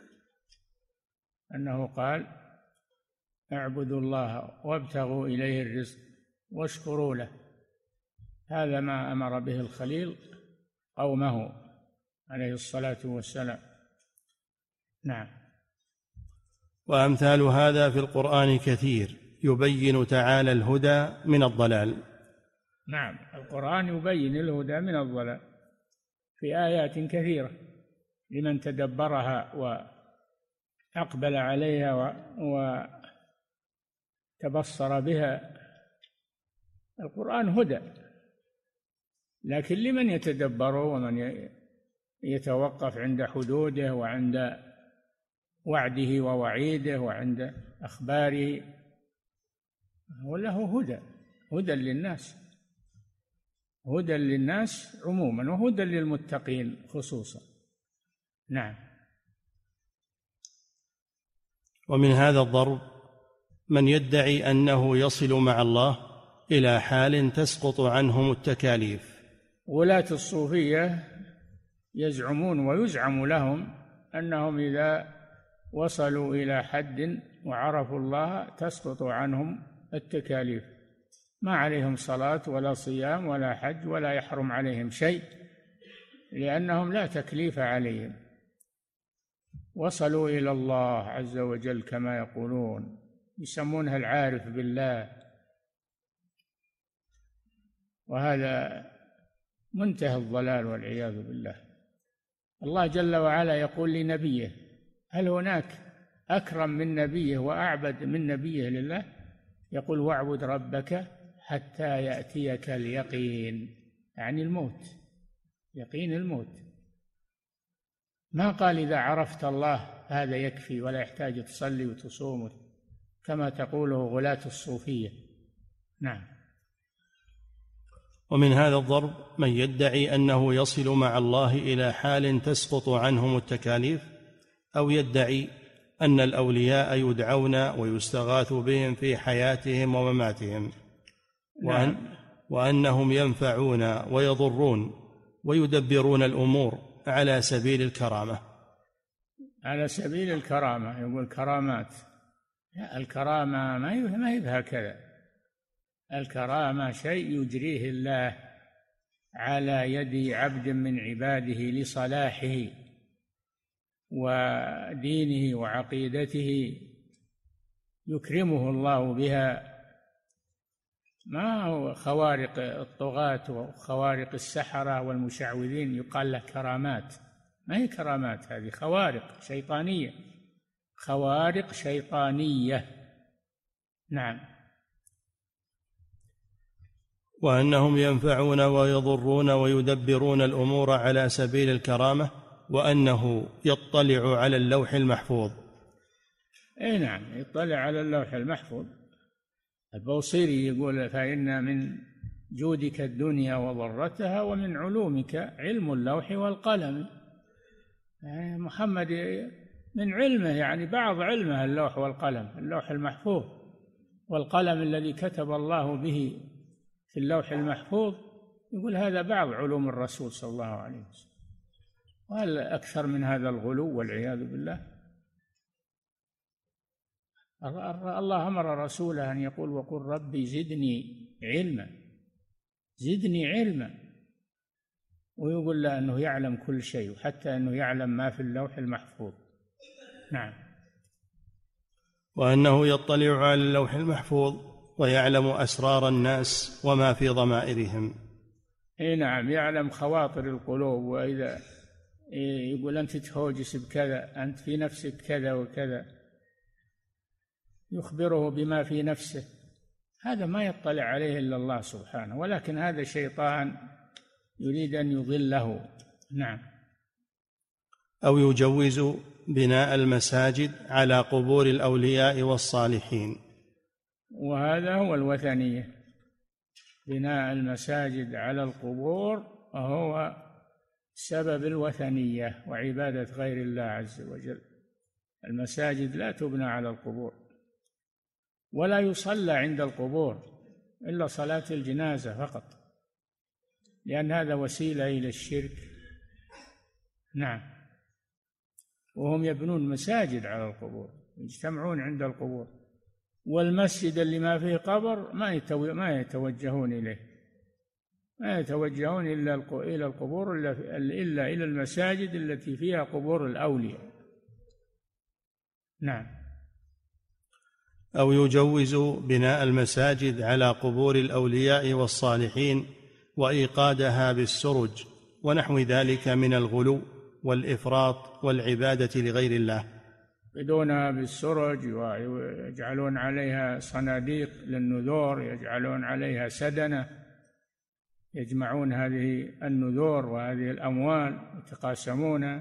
أنه قال اعبدوا الله وابتغوا إليه الرزق واشكروا له. هذا ما أمر به الخليل قومه عليه الصلاة والسلام. نعم. وأمثال هذا في القرآن كثير يبين تعالى الهدى من الضلال. نعم، القرآن يبين الهدى من الضلال في آيات كثيرة لمن تدبرها وأقبل عليها وتبصر بها. القرآن هدى، لكن لمن يتدبره ومن يتوقف عند حدوده وعند وعده ووعيده وعند أخباره، وله هدى للناس، هدى للناس عموما وهدى للمتقين خصوصا. نعم. ومن هذا الضرب من يدعي أنه يصل مع الله إلى حال تسقط عنهم التكاليف. ولاة الصوفية يزعمون ويزعم لهم أنهم إذا وصلوا إلى حد وعرفوا الله تسقط عنهم التكاليف، ما عليهم صلاة ولا صيام ولا حج ولا يحرم عليهم شيء، لأنهم لا تكليف عليهم، وصلوا إلى الله عز وجل كما يقولون، يسمونها العارف بالله. وهذا منتهى الضلال والعياذ بالله. الله جل وعلا يقول لنبيه: هل هناك أكرم من نبيه وأعبد من نبيه لله؟ يقول: واعبد ربك حتى يأتيك اليقين، يعني الموت، يقين الموت. ما قال إذا عرفت الله هذا يكفي ولا يحتاج تصلي وتصوم كما تقوله غلاة الصوفية. نعم. ومن هذا الضرب من يدعي أنه يصل مع الله إلى حال تسقط عنهم التكاليف، أو يدعي أن الأولياء يدعون ويستغاث بهم في حياتهم ومماتهم، وأنهم ينفعون ويضرون ويدبرون الأمور على سبيل الكرامة. على سبيل الكرامة، يقول كرامات. لا، الكرامة ما هي هكذا. الكرامة شيء يجريه الله على يد عبد من عباده لصلاحه ودينه وعقيدته، يكرمه الله بها. ما هو خوارق الطغاة وخوارق السحرة والمشعوذين يقال له كرامات، ما هي كرامات، هذه خوارق شيطانية، خوارق شيطانية. نعم. وأنهم ينفعون ويضرون ويدبرون الأمور على سبيل الكرامة، وأنه يطلع على اللوح المحفوظ. أي نعم، يطلع على اللوح المحفوظ. البوصيري يقول: فإن من جودك الدنيا وضرتها ومن علومك علم اللوح والقلم. يعني محمد من علمه، يعني بعض علمه اللوح والقلم، اللوح المحفوظ والقلم الذي كتب الله به في اللوح المحفوظ، يقول هذا بعض علوم الرسول صلى الله عليه وسلم. وهل أكثر من هذا الغلو والعياذ بالله؟ الله أمر رسوله أن يقول: وقل ربي زدني علما، زدني علما، ويقول له أنه يعلم كل شيء، وحتى أنه يعلم ما في اللوح المحفوظ. نعم. وأنه يطلع على اللوح المحفوظ ويعلم أسرار الناس وما في ضمائرهم. اي نعم، يعلم خواطر القلوب، وإذا يقول أنت تهوجس بكذا، أنت في نفسك كذا وكذا، يخبره بما في نفسه. هذا ما يطلع عليه إلا الله سبحانه، ولكن هذا شيطان يريد أن يضله. نعم. أو يجوز بناء المساجد على قبور الأولياء والصالحين، وهذا هو الوثنية. بناء المساجد على القبور وهو سبب الوثنية وعبادة غير الله عز وجل. المساجد لا تبنى على القبور، ولا يصلى عند القبور إلا صلاة الجنازة فقط، لأن هذا وسيلة إلى الشرك. نعم. وهم يبنون مساجد على القبور، يجتمعون عند القبور، والمسجد اللي ما فيه قبر ما يتوجهون إليه، ما يتوجهون إلا إلى القبور، إلا إلى المساجد التي فيها قبور الأولياء. نعم. أو يجوز بناء المساجد على قبور الأولياء والصالحين وإيقادها بالسرج ونحو ذلك من الغلو والإفراط والعبادة لغير الله. يعبدونها بالسرج ويجعلون عليها صناديق للنذور، يجعلون عليها سدنة، يجمعون هذه النذور وهذه الأموال يتقاسمونها،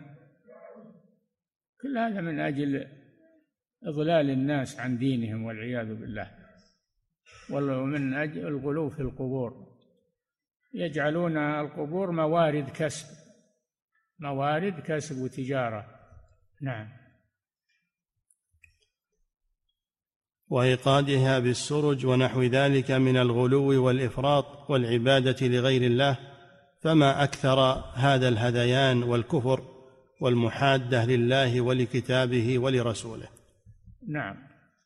كل هذا من أجل إضلال الناس عن دينهم والعياذ بالله، ومن أجل الغلو في القبور. يجعلون القبور موارد كسب وتجارة. نعم. وإيقادها بالسرج ونحو ذلك من الغلو والإفراط والعبادة لغير الله، فما أكثر هذا الهذيان والكفر والمحادة لله ولكتابه ولرسوله. نعم.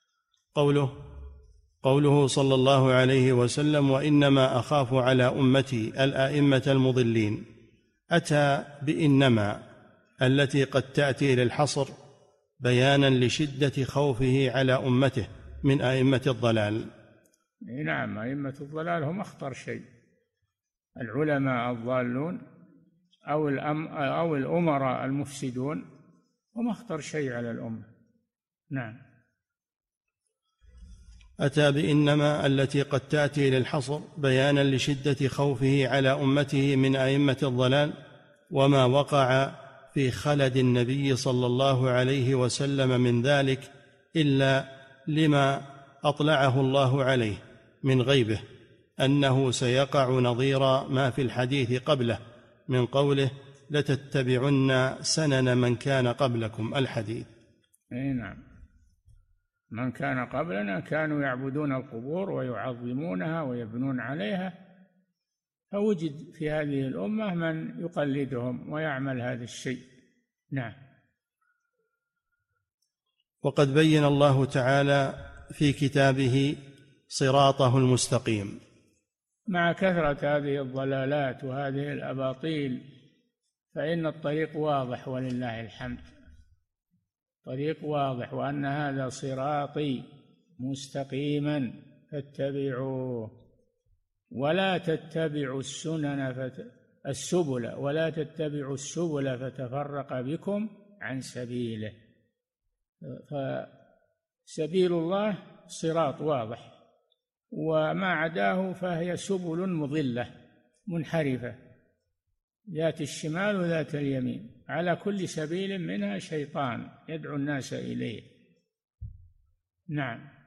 قوله صلى الله عليه وسلم: وإنما أخاف على أمتي الآئمة المضلين، أتى بإنما التي قد تأتي للحصر بيانا لشدة خوفه على أمته من أئمة الضلال. نعم، أئمة الضلال هم أخطر شيء، العلماء الضالون أو الأمراء المفسدون هم أخطر شيء على الأمة. نعم. أتى بإنما التي قد تأتي للحصر بيانا لشدة خوفه على أمته من أئمة الضلال، وما وقع في خلد النبي صلى الله عليه وسلم من ذلك إلا لما أطلعه الله عليه من غيبه أنه سيقع نظير ما في الحديث قبله من قوله: لتتبعن سنن من كان قبلكم، الحديث. نعم، من كان قبلنا كانوا يعبدون القبور ويعظمونها ويبنون عليها، فوجد في هذه الأمة من يقلدهم ويعمل هذا الشيء. نعم. وقد بين الله تعالى في كتابه صراطه المستقيم. مع كثرة هذه الضلالات وهذه الأباطيل فإن الطريق واضح ولله الحمد، طريق واضح، وأن هذا صراطي مستقيما فاتبعوه ولا تتبعوا السبل ولا تتبعوا السبل فتفرق بكم عن سبيله. فسبيل الله صراط واضح، وما عداه فهي سبل مضلة منحرفة ذات الشمال وذات اليمين، على كل سبيل منها شيطان يدعو الناس إليه. نعم.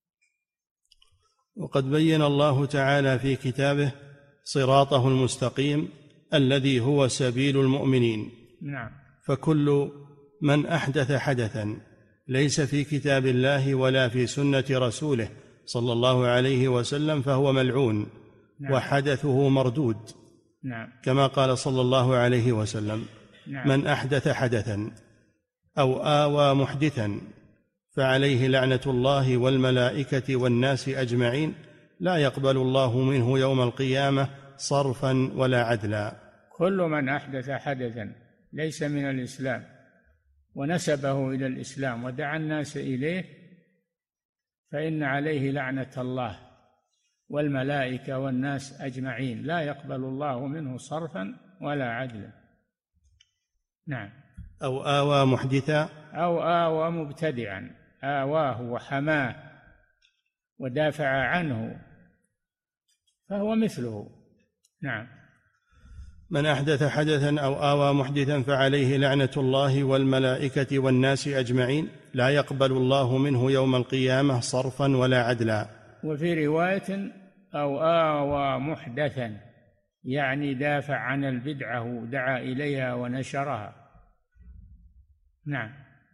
وقد بين الله تعالى في كتابه صراطه المستقيم الذي هو سبيل المؤمنين. نعم. فكل من أحدث حدثا ليس في كتاب الله ولا في سنة رسوله صلى الله عليه وسلم فهو ملعون. نعم. وحدثه مردود. نعم. كما قال صلى الله عليه وسلم: نعم. من أحدث حدثا أو آوى محدثا فعليه لعنة الله والملائكة والناس أجمعين، لا يقبل الله منه يوم القيامة صرفا ولا عدلا. كل من أحدث حدثا ليس من الإسلام ونسبه إلى الإسلام ودعا الناس إليه فإن عليه لعنة الله والملائكة والناس أجمعين، لا يقبل الله منه صرفا ولا عدلا. نعم. أو آوى محدثا أو آوى مبتدعا، آواه وحماه ودافع عنه فهو مثله. نعم. من أحدث حدثا أو آوى محدثا فعليه لعنة الله والملائكة والناس أجمعين، لا يقبل الله منه يوم القيامة صرفا ولا عدلا. وفي رواية: أو آوى محدثا، يعني دافع عن البدعة ودعا إليها ونشرها. نعم.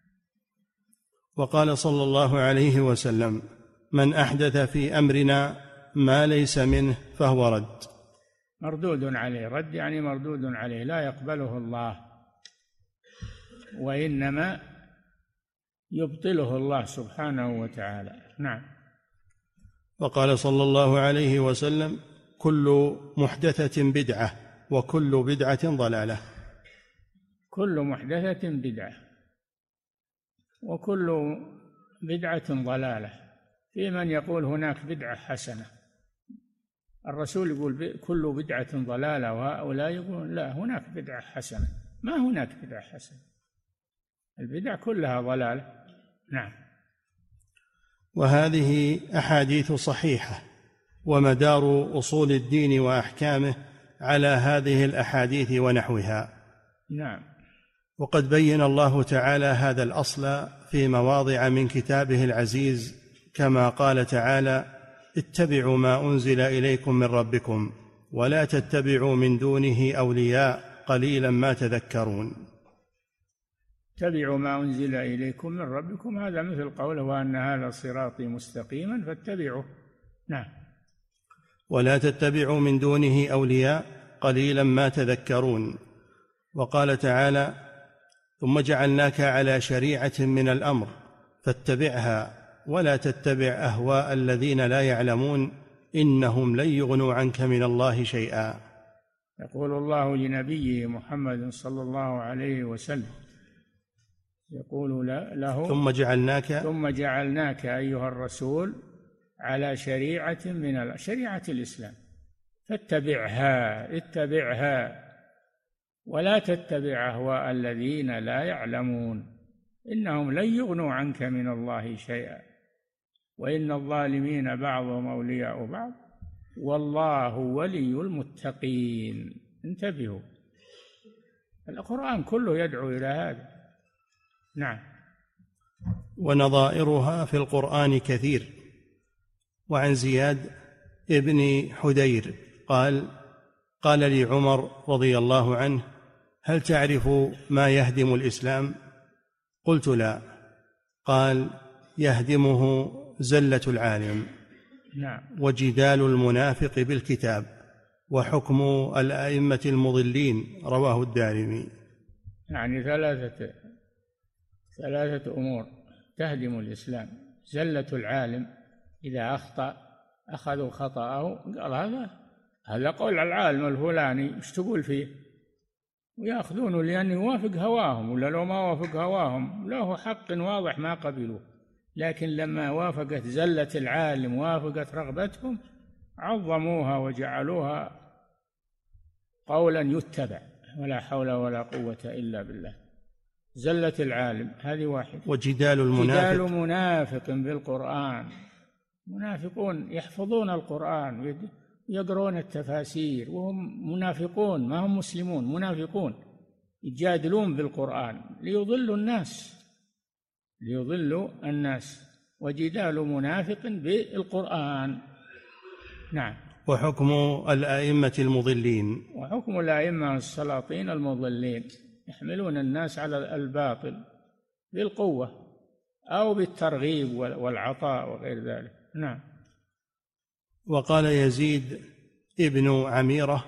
وقال صلى الله عليه وسلم: من أحدث في أمرنا ما ليس منه فهو رد. مردود عليه، رد يعني مردود عليه، لا يقبله الله، وإنما يبطله الله سبحانه وتعالى. نعم. وقال صلى الله عليه وسلم: كل محدثة بدعة وكل بدعة ضلالة. كل محدثة بدعة وكل بدعة ضلالة. في من يقول هناك بدعة حسنة. الرسول يقول كل بدعة ضلالة، وهؤلاء يقولون لا، هناك بدعة حسنة. ما هناك بدعة حسنة، البدع كلها ضلالة. نعم. وهذه أحاديث صحيحة، ومدار أصول الدين وأحكامه على هذه الأحاديث ونحوها. نعم. وقد بين الله تعالى هذا الأصل في مواضع من كتابه العزيز، كما قال تعالى: اتبعوا ما أنزل إليكم من ربكم ولا تتبعوا من دونه أولياء قليلا ما تذكرون. اتبعوا ما أنزل إليكم من ربكم، هذا مثل قوله: وأن هذا صراطي مستقيما فاتبعوه. نعم. ولا تتبعوا من دونه أولياء قليلا ما تذكرون. وقال تعالى: ثم جعلناك على شريعة من الأمر فاتبعها ولا تتبع أهواء الذين لا يعلمون إنهم لن يغنوا عنك من الله شيئا. يقول الله لنبيه محمد صلى الله عليه وسلم، يقول له: ثم جعلناك أيها الرسول على شريعة من شريعة الإسلام اتبعها ولا تتبع أهواء الذين لا يعلمون إنهم لن يغنوا عنك من الله شيئا وإن الظالمين بعضهم أولياء بعض والله ولي المتقين. انتبهوا، القرآن كله يدعو إلى هذا. نعم. ونظائرها في القرآن كثير. وعن زياد ابن حدير قال لي عمر رضي الله عنه: هل تعرف ما يهدم الإسلام؟ قلت: لا. قال: يهدمه زلة العالم، نعم، وجدال المنافق بالكتاب، وحكم الأئمة المضلين. رواه الدارمي. يعني ثلاثة أمور تهدم الإسلام: زلة العالم، إذا أخطأ أخذوا خطأه قال هذا قول العالم الفلاني، ايش تقول فيه؟ ويأخذونه لأنه يوافق هواهم، ولا لو ما وافق هواهم له حق واضح ما قبلوه. لكن لما وافقت زلة العالم وافقت رغبتهم عظموها وجعلوها قولا يتبع، ولا حول ولا قوة إلا بالله. زلة العالم هذه واحد. وجدال المنافق، جدال منافق بالقرآن، منافقون يحفظون القرآن ويقرون التفاسير وهم منافقون، ما هم مسلمون، منافقون يجادلون بالقرآن ليضلوا الناس. وجدال منافق بالقرآن. نعم. وحكم الأئمة المضلين، وحكم الأئمة السلاطين المضلين، يحملون الناس على الباطل بالقوة أو بالترغيب والعطاء وغير ذلك. نعم. وقال يزيد ابن عميرة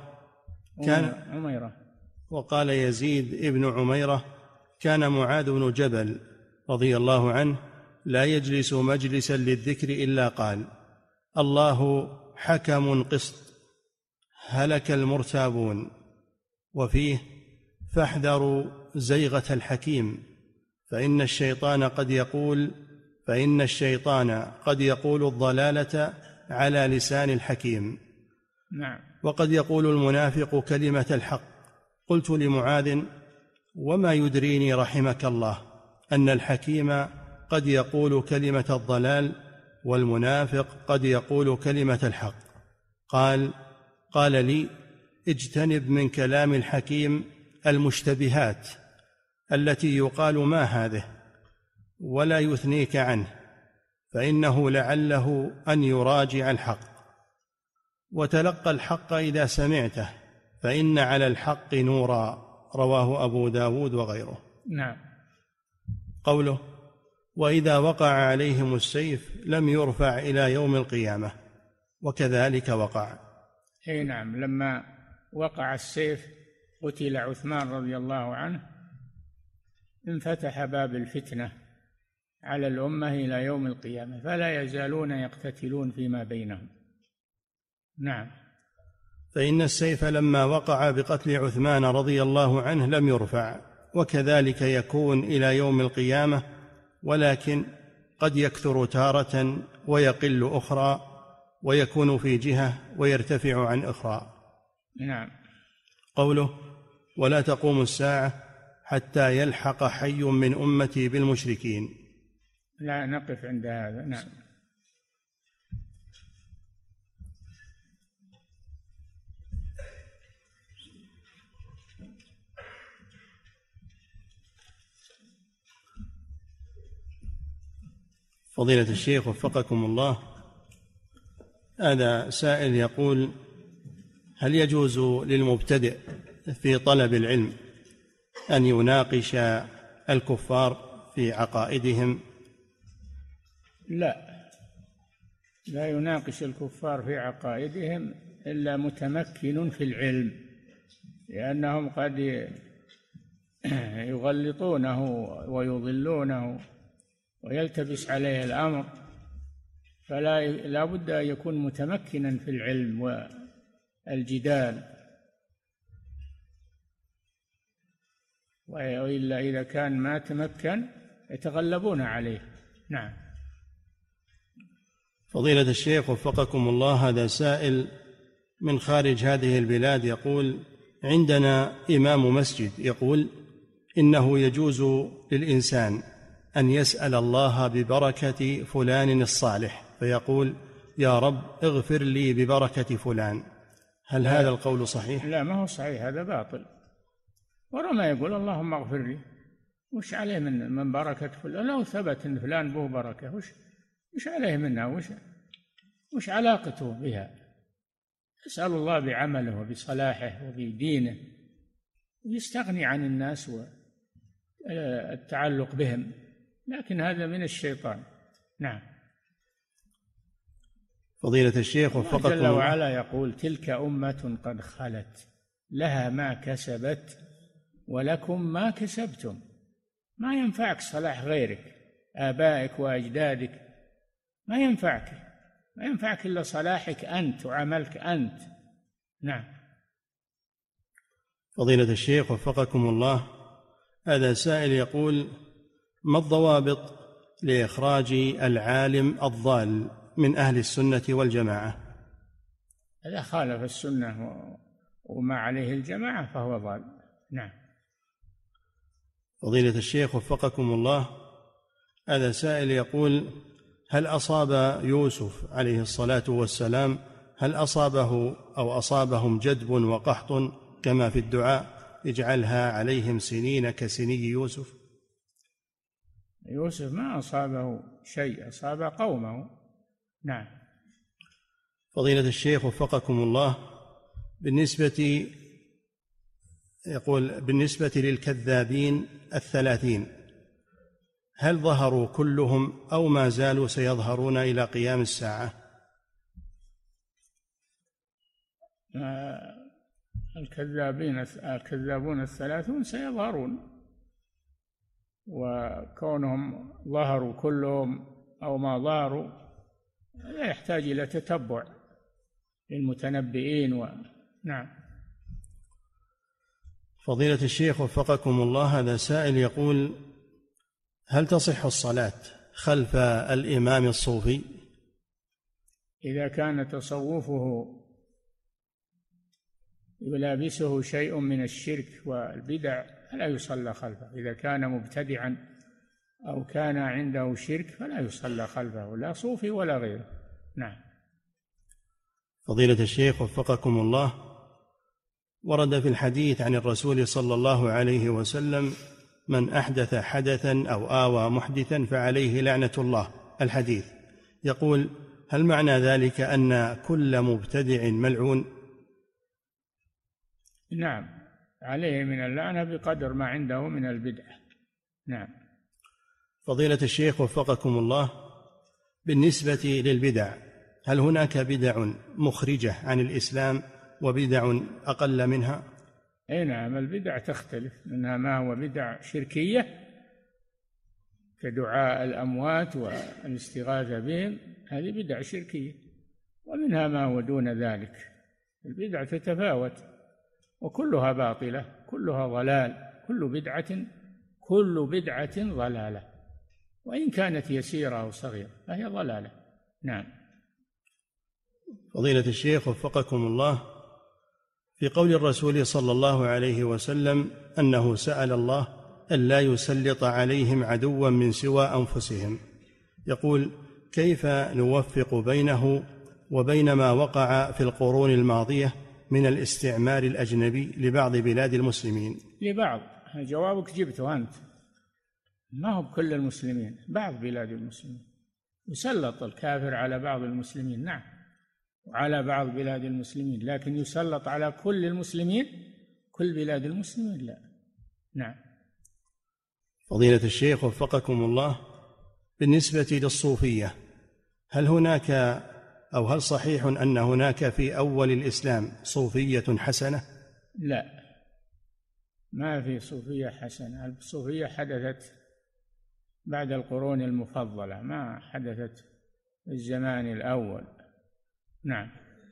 وقال يزيد ابن عميرة: كان معاذ بن جبل رضي الله عنه لا يجلس مجلسا للذكر إلا قال: الله حكم قسط هلك المرتابون. وفيه: فاحذروا زيغة الحكيم فإن الشيطان قد يقول الضلالة على لسان الحكيم. نعم. وقد يقول المنافق كلمة الحق. قلت لمعاذ: وما يدريني رحمك الله أن الحكيم قد يقول كلمة الضلال والمنافق قد يقول كلمة الحق؟ قال لي: اجتنب من كلام الحكيم المشتبهات التي يقال ما هذه، ولا يثنيك عنه، فإنه لعله أن يراجع الحق. وتلقى الحق إذا سمعته، فإن على الحق نورا. رواه أبو داود وغيره. نعم. قوله: وإذا وقع عليهم السيف لم يرفع إلى يوم القيامة، وكذلك وقع. أي نعم، لما وقع السيف قتل عثمان رضي الله عنه انفتح باب الفتنة على الأمة إلى يوم القيامة، فلا يزالون يقتتلون فيما بينهم. نعم. فإن السيف لما وقع بقتل عثمان رضي الله عنه لم يرفع، وكذلك يكون إلى يوم القيامة، ولكن قد يكثر تارة ويقل أخرى، ويكون في جهة ويرتفع عن أخرى. نعم. قوله: ولا تقوم الساعة حتى يلحق حي من أمتي بالمشركين. لا نقف عند هذا. نعم. فضيلة الشيخ وفقكم الله، هذا سائل يقول: هل يجوز للمبتدئ في طلب العلم أن يناقش الكفار في عقائدهم؟ لا يناقش الكفار في عقائدهم إلا متمكن في العلم، لأنهم قد يغلطونه ويضلونه ويلتبس عليه الأمر، فلا بد أن يكون متمكنا في العلم والجدال، وإلا إذا كان ما تمكن يتغلبون عليه. نعم. فضيلة الشيخ وفقكم الله، هذا سائل من خارج هذه البلاد يقول: عندنا إمام مسجد يقول إنه يجوز للإنسان أن يسأل الله ببركة فلان الصالح، فيقول: يا رب اغفر لي ببركة فلان. هل هذا القول صحيح؟ لا، ما هو صحيح، هذا باطل. ورما يقول اللهم اغفر لي، وش عليه من بركة فلان؟ لو ثبت أن فلان به بركة وش عليه منها؟ وش علاقته بها؟ يسأل الله بعمله وبصلاحه وبدينه، ويستغني عن الناس والتعلق بهم، لكن هذا من الشيطان. نعم. فضيلة الشيخ وفقكم الله، جل وعلا يقول: تلك أمة قد خلت لها ما كسبت ولكم ما كسبتم. ما ينفعك صلاح غيرك، آبائك وأجدادك، ما ينفعك إلا صلاحك أنت وعملك أنت. نعم. فضيلة الشيخ وفقكم الله، هذا سائل يقول: ما الضوابط لإخراج العالم الضال من أهل السنة والجماعة؟ إذا خالف السنة وما عليه الجماعة فهو ضال. نعم. فضيلة الشيخ وفقكم الله، هذا سائل يقول: هل أصاب يوسف عليه الصلاة والسلام، هل أصابه أو أصابهم جدب وقحط كما في الدعاء اجعلها عليهم سنين كسني يوسف؟ يوسف ما أصابه شيء، أصاب قومه. نعم. فضيلة الشيخ وفقكم الله، بالنسبة للكذابين 30، هل ظهروا كلهم أو ما زالوا سيظهرون إلى قيام الساعة؟ الكذابون 30 سيظهرون، وكونهم ظهروا كلهم أو ما ظهروا لا يحتاج إلى تتبع للمتنبئين نعم. فضيلة الشيخ وفقكم الله، هذا سائل يقول: هل تصح الصلاة خلف الإمام الصوفي؟ إذا كان تصوفه يلابسه شيء من الشرك والبدع فلا يصلى خلفه. إذا كان مبتدعا أو كان عنده شرك فلا يصلى خلفه، لا صوفي ولا غيره. نعم. فضيلة الشيخ وفقكم الله، ورد في الحديث عن الرسول صلى الله عليه وسلم: من أحدث حدثا أو آوى محدثا فعليه لعنة الله. الحديث يقول: هل معنى ذلك أن كل مبتدع ملعون؟ نعم، عليه من اللعنة بقدر ما عنده من البدعة. نعم. فضيلة الشيخ وفقكم الله، بالنسبة للبدع، هل هناك بدع مخرجة عن الإسلام وبدع أقل منها؟ أي نعم، البدع تختلف، منها ما هو بدع شركية كدعاء الأموات والاستغاثة بهم، هذه بدع شركية، ومنها ما هو دون ذلك. البدع تتفاوت وكلها باطلة، كلها ضلال، كل بدعة ضلالة، وإن كانت يسيرة أو صغيرة فهي ضلالة. نعم. فضيلة الشيخ وفقكم الله، في قول الرسول صلى الله عليه وسلم أنه سأل الله ألا يسلط عليهم عدوا من سوى أنفسهم، يقول: كيف نوفق بينه وبين ما وقع في القرون الماضية من الاستعمار الأجنبي لبعض بلاد المسلمين؟ لبعض، جوابك جبته أنت، ما هو بكل المسلمين، بعض بلاد المسلمين يسلط الكافر على بعض المسلمين، نعم، وعلى بعض بلاد المسلمين، لكن يسلط على كل المسلمين، كل بلاد المسلمين لا. نعم. فضيلة الشيخ وفقكم الله، بالنسبة للصوفية، هل هناك أو هل صحيح أن هناك في أول الإسلام صوفية حسنة؟ لا، ما في صوفية حسنة. الصوفية حدثت بعد القرون المفضلة، ما حدثت في الزمان الأول. نعم.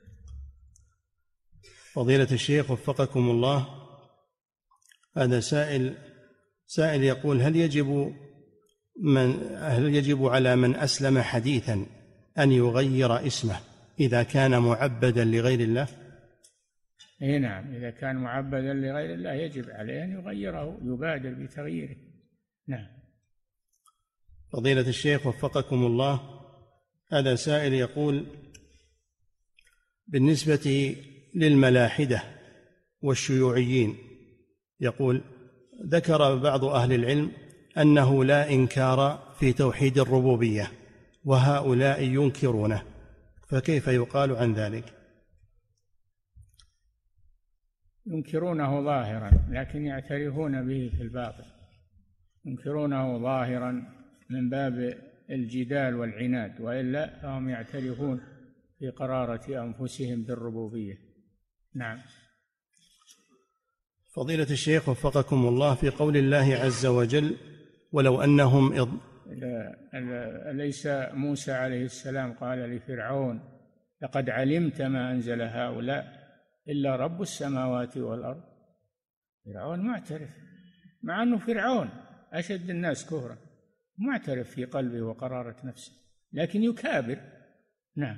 فضيلة الشيخ وفقكم الله، هذا سائل يقول: هل يجب على من أسلم حديثا أن يغير اسمه إذا كان معبدا لغير الله؟ إيه نعم، إذا كان معبدا لغير الله يجب عليه أن يغيره، يبادر بتغييره. نعم. فضيلة الشيخ وفقكم الله، هذا سائل يقول: بالنسبة للملاحدة والشيوعيين، يقول: ذكر بعض أهل العلم أنه لا إنكار في توحيد الربوبية وهؤلاء ينكرونه، فكيف يقال عن ذلك؟ ينكرونه ظاهرا لكن يعترفون به في الباطن، ينكرونه ظاهرا من باب الجدال والعناد، وإلا فهم يعترفون في قرارة أنفسهم بالربوبية. نعم. فضيلة الشيخ وفقكم الله، في قول الله عز وجل: ولو أنهم أليس موسى عليه السلام قال لفرعون: لقد علمت ما أنزل هؤلاء إلا رب السماوات والأرض؟ فرعون معترف، مع أنه فرعون أشد الناس كفرا، معترف في قلبه وقرارة نفسه، لكن يكابر. نعم.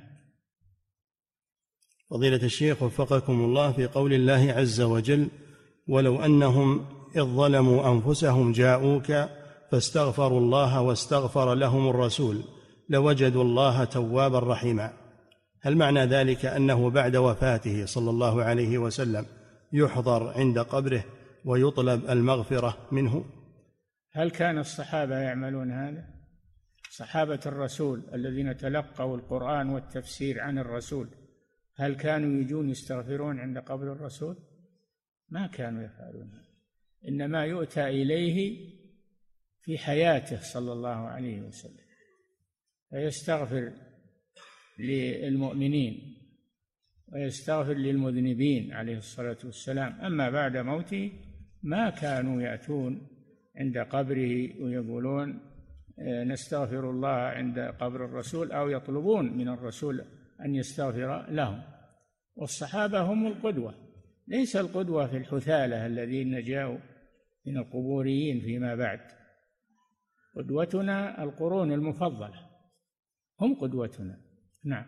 فضيلة الشيخ وفقكم الله، في قول الله عز وجل: ولو أنهم إذ ظلموا أنفسهم جاءوك فاستغفروا الله واستغفر لهم الرسول لوجدوا الله توابا رحيما، هل معنى ذلك أنه بعد وفاته صلى الله عليه وسلم يحضر عند قبره ويطلب المغفرة منه؟ هل كان الصحابة يعملون هذا؟ صحابة الرسول الذين تلقوا القرآن والتفسير عن الرسول، هل كانوا يجون يستغفرون عند قبر الرسول؟ ما كانوا يفعلون، إنما يؤتى إليه في حياته صلى الله عليه وسلم فيستغفر للمؤمنين ويستغفر للمذنبين عليه الصلاة والسلام. أما بعد موته ما كانوا يأتون عند قبره ويقولون نستغفر الله عند قبر الرسول، أو يطلبون من الرسول أن يستغفر لهم. والصحابة هم القدوة، ليس القدوة في الحثالة الذين جاءوا من القبوريين فيما بعد. قدوتنا القرون المفضلة، هم قدوتنا. نعم.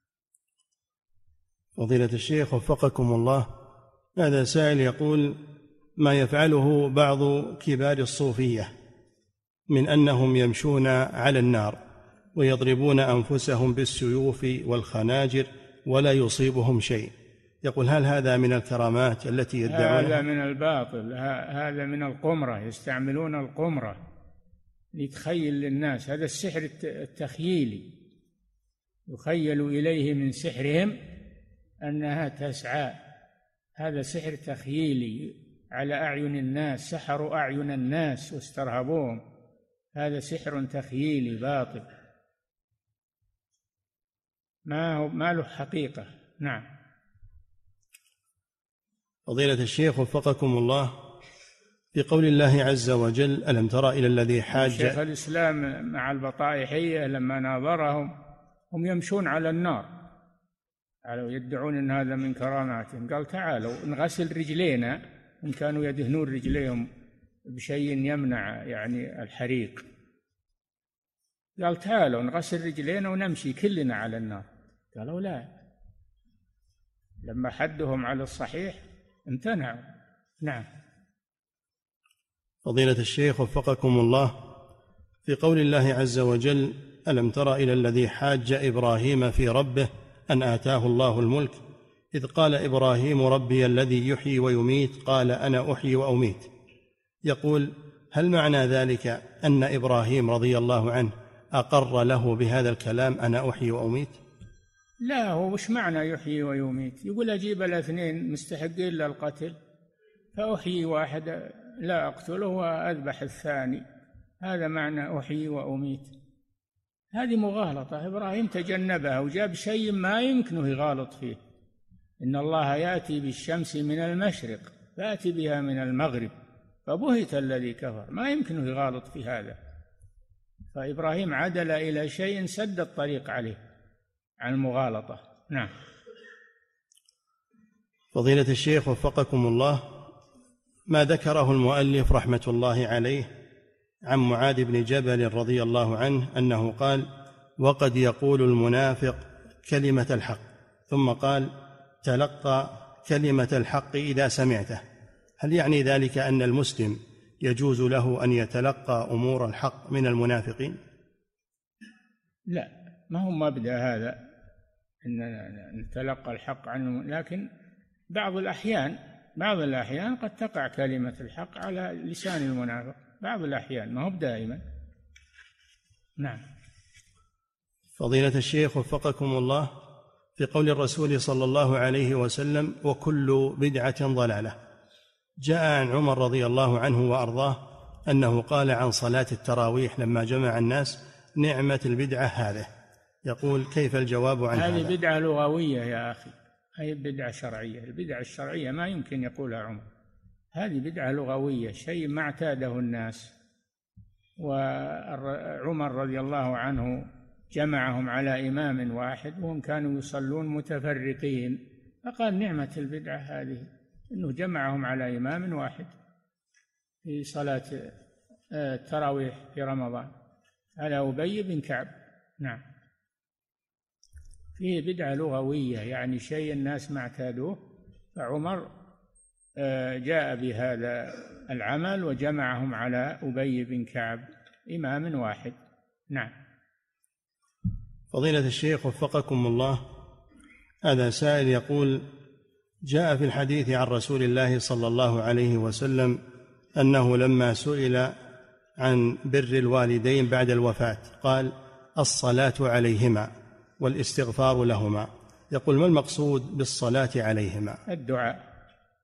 فضيلة الشيخ وفقكم الله، هذا سائل يقول: ما يفعله بعض كبار الصوفية من أنهم يمشون على النار ويضربون أنفسهم بالسيوف والخناجر ولا يصيبهم شيء، يقول: هل هذا من الكرامات التي يدعونها؟ هذا من الباطل، هذا من القمرة، يستعملون القمرة لتخيل للناس. هذا السحر التخييلي، يخيل إليه من سحرهم أنها تسعى، هذا سحر تخييلي على أعين الناس، سحروا أعين الناس واسترهبوهم، هذا سحر تخييلي باطل ما له حقيقة. نعم. فضيلة الشيخ وفقكم الله، في قول الله عز وجل: ألم تر إلى الذي حاج شيخ الإسلام مع البطائحية لما ناظرهم هم يمشون على النار، يدعون أن هذا من كراماتهم، قال: تعالوا نغسل رجلينا. هم كانوا يدهنون رجليهم بشيء يمنع يعني الحريق، قال تعالوا نغسل رجلينا ونمشي كلنا على النار. قالوا لا، لما حدهم على الصحيح امتنعوا. نعم. فضيلة الشيخ وفقكم الله، في قول الله عز وجل: ألم تر إلى الذي حاج إبراهيم في ربه أن آتاه الله الملك إذ قال إبراهيم ربي الذي يحيي ويميت قال أنا أحيي وأميت. يقول: هل معنى ذلك أن إبراهيم رضي الله عنه أقر له بهذا الكلام أنا أحيي وأميت؟ لا، هو وش معنى يحيي ويميت؟ يقول أجيب الاثنين مستحقين للقتل فأحيي واحد لا أقتله وأذبح الثاني، هذا معنى أحيي وأميت. هذه مغالطة، إبراهيم تجنبها وجاب شيء ما يمكنه يغالط فيه. إن الله يأتي بالشمس من المشرق فأتي بها من المغرب فبهت الذي كفر، ما يمكنه يغالط في هذا. فإبراهيم عدل إلى شيء سد الطريق عليه عن المغالطة. نعم. فضيلة الشيخ وفقكم الله، ما ذكره المؤلف رحمة الله عليه عن معاذ بن جبل رضي الله عنه أنه قال: وقد يقول المنافق كلمة الحق، ثم قال: تلقى كلمة الحق إذا سمعته. هل يعني ذلك أن المسلم يجوز له أن يتلقى أمور الحق من المنافقين؟ لا، ما هو مبدأ هذا أن نتلقى الحق عنه، لكن بعض الأحيان قد تقع كلمة الحق على لسان المنافق، بعض الأحيان، ما هو دائما. نعم. فضيلة الشيخ وفقكم الله، في قول الرسول صلى الله عليه وسلم: وكل بدعة ضلالة، جاء عن عمر رضي الله عنه وأرضاه أنه قال عن صلاة التراويح لما جمع الناس: نعمة البدعة هذه. يقول: كيف الجواب عن هذا؟ هذه بدعة لغوية يا أخي، هي بدعة شرعية. البدعة الشرعية ما يمكن يقولها عمر، هذه بدعة لغوية، شيء ما اعتاده الناس. وعمر رضي الله عنه جمعهم على إمام واحد وهم كانوا يصلون متفرقين، فقال: نعمة البدعة هذه، أنه جمعهم على إمام واحد في صلاة التراويح في رمضان على أبي بن كعب. نعم. فيه بدعة لغوية، يعني شيء الناس ما اعتادوه، فعمر جاء بهذا العمل وجمعهم على أبي بن كعب إمام واحد. نعم. فضيلة الشيخ وفقكم الله، هذا سائل يقول: جاء في الحديث عن رسول الله صلى الله عليه وسلم أنه لما سئل عن بر الوالدين بعد الوفاة قال: الصلاة عليهما والاستغفار لهما. يقول: ما المقصود بالصلاة عليهما؟ الدعاء،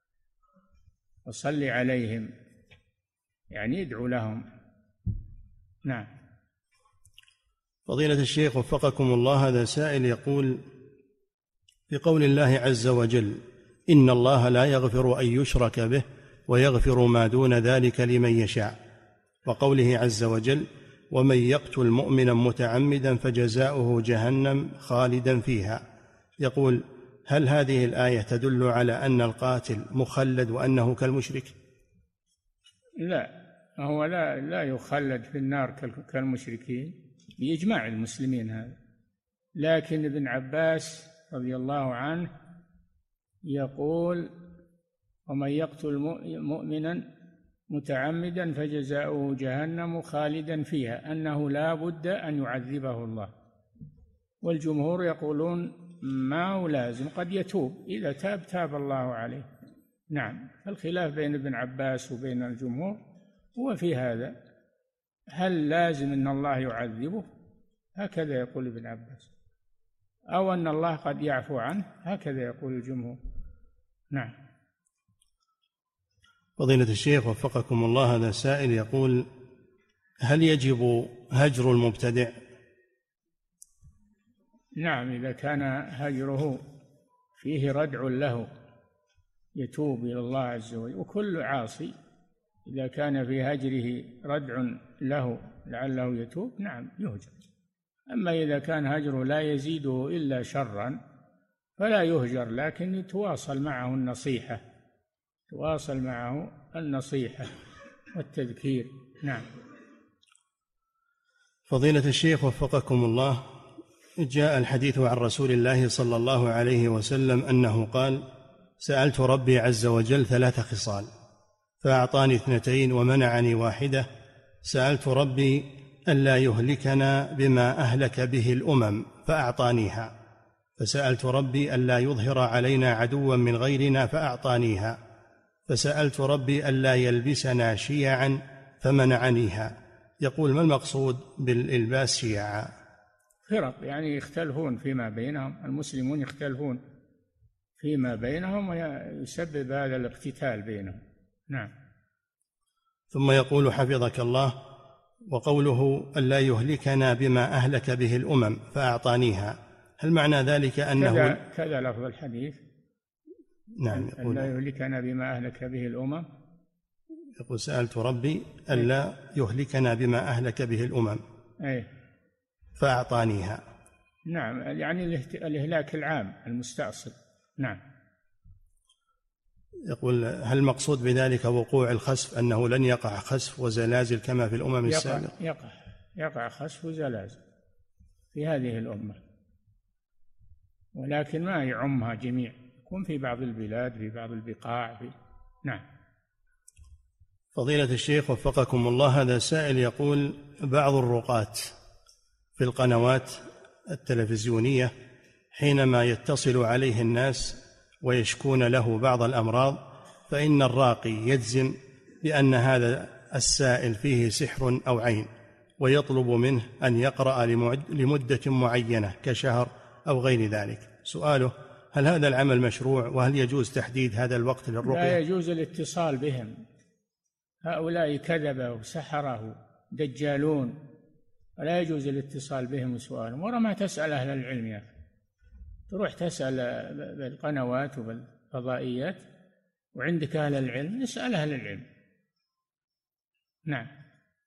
وصل عليهم يعني ادعو لهم. نعم. فضيلة الشيخ وفقكم الله، هذا سائل يقول: في قول الله عز وجل: إن الله لا يغفر أن يشرك به ويغفر ما دون ذلك لمن يشاء، وقوله عز وجل: ومن يقتل مؤمنا متعمدا فجزاؤه جهنم خالدا فيها. يقول: هل هذه الآية تدل على أن القاتل مخلد وأنه كالمشرك؟ لا، هو لا يخلد في النار كالمشركين بإجماع المسلمين هذا. لكن ابن عباس رضي الله عنه يقول: ومن يقتل مؤمنا متعمدا فجزاؤه جهنم خالدا فيها، أنه لا بد أن يعذبه الله. والجمهور يقولون ما هو لازم، قد يتوب، إذا تاب الله عليه. نعم. الخلاف بين ابن عباس وبين الجمهور هو في هذا، هل لازم أن الله يعذبه؟ هكذا يقول ابن عباس، أو أن الله قد يعفو عنه، هكذا يقول الجمهور. نعم. فضيلة الشيخ وفقكم الله، هذا سائل يقول: هل يجب هجر المبتدع؟ نعم، إذا كان هجره فيه ردع له يتوب إلى الله عز وجل. وكل عاصي إذا كان في هجره ردع له لعله يتوب، نعم يهجر. أما إذا كان هجره لا يزيده إلا شرا فلا يهجر، لكن يتواصل معه النصيحة والتذكير. نعم. فضيلة الشيخ وفقكم الله، جاء الحديث عن رسول الله صلى الله عليه وسلم أنه قال: سألت ربي عز وجل 3 خصال فأعطاني 2 ومنعني 1. سألت ربي ألا يهلكنا بما أهلك به الأمم فأعطانيها، فسألت ربي ألا يظهر علينا عدوا من غيرنا فأعطانيها، فسألت ربي ألا يلبسنا شيعا فمنعنيها. يقول: ما المقصود بالإلباس شيعا؟ فرق، يعني يختلفون فيما بينهم، المسلمون يختلفون فيما بينهم ويسبب هذا الاقتتال بينهم. نعم. ثم يقول حفظك الله: وقوله ألا يهلكنا بما أهلك به الأمم فأعطانيها، هل معنى ذلك أنه كذا لفظ الحديث؟ نعم. يقول: ألا يهلكنا بما أهلك به الأمم. يقول: سألت ربي ألا يهلكنا بما أهلك به الأمم فأعطانيها. نعم، يعني الإهلاك العام المستأصل. نعم. يقول: هل المقصود بذلك وقوع الخسف، أنه لن يقع خسف وزلازل كما في الأمم السابقة؟ يقع خسف وزلازل في هذه الأمة، ولكن ما يعمها جميع، يكون في بعض البلاد، في بعض البقاع. نعم. فضيلة الشيخ وفقكم الله، هذا سائل يقول: بعض الرقاة في القنوات التلفزيونية حينما يتصل عليه الناس ويشكون له بعض الأمراض، فإن الراقي يجزم بأن هذا السائل فيه سحر أو عين، ويطلب منه أن يقرأ لمدة معينة كشهر أو غير ذلك. سؤاله: هل هذا العمل مشروع؟ وهل يجوز تحديد هذا الوقت للرقية؟ لا يجوز الاتصال بهم، هؤلاء كذبة وسحرة دجالون، ولا يجوز الاتصال بهم وسؤالهم. ورا ما تسأل أهل العلم يا أخي، تروح تسأل بالقنوات وبالفضائيات وعندك أهل العلم، نسأل أهل العلم. نعم.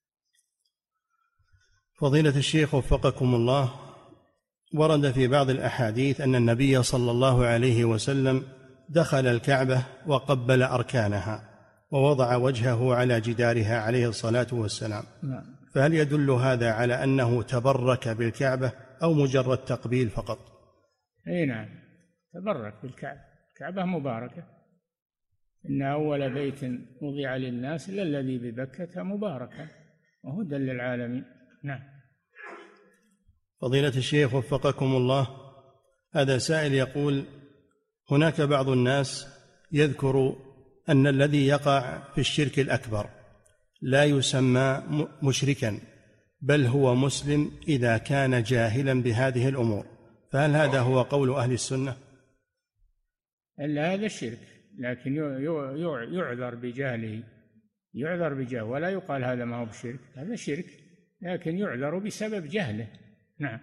فضيلة الشيخ وفقكم الله، ورد في بعض الأحاديث أن النبي صلى الله عليه وسلم دخل الكعبة وقبل أركانها ووضع وجهه على جدارها عليه الصلاة والسلام. نعم. فهل يدل هذا على أنه تبرك بالكعبة أو مجرد تقبيل فقط؟ أي نعم، تبرك بالكعبة، الكعبة مباركة، إن أول بيت وضع للناس إلا الذي ببكة مباركا وهدى للعالمين. نعم. فضيلة الشيخ وفقكم الله، هذا سائل يقول: هناك بعض الناس يذكر أن الذي يقع في الشرك الأكبر لا يسمى مشركا، بل هو مسلم إذا كان جاهلا بهذه الأمور، فهل هذا هو قول أهل السنة؟ إلا هذا الشرك، لكن يعذر بجهله، يعذر بجهله، ولا يقال هذا ما هو بشرك، هذا شرك لكن يعذر بسبب جهله. نعم.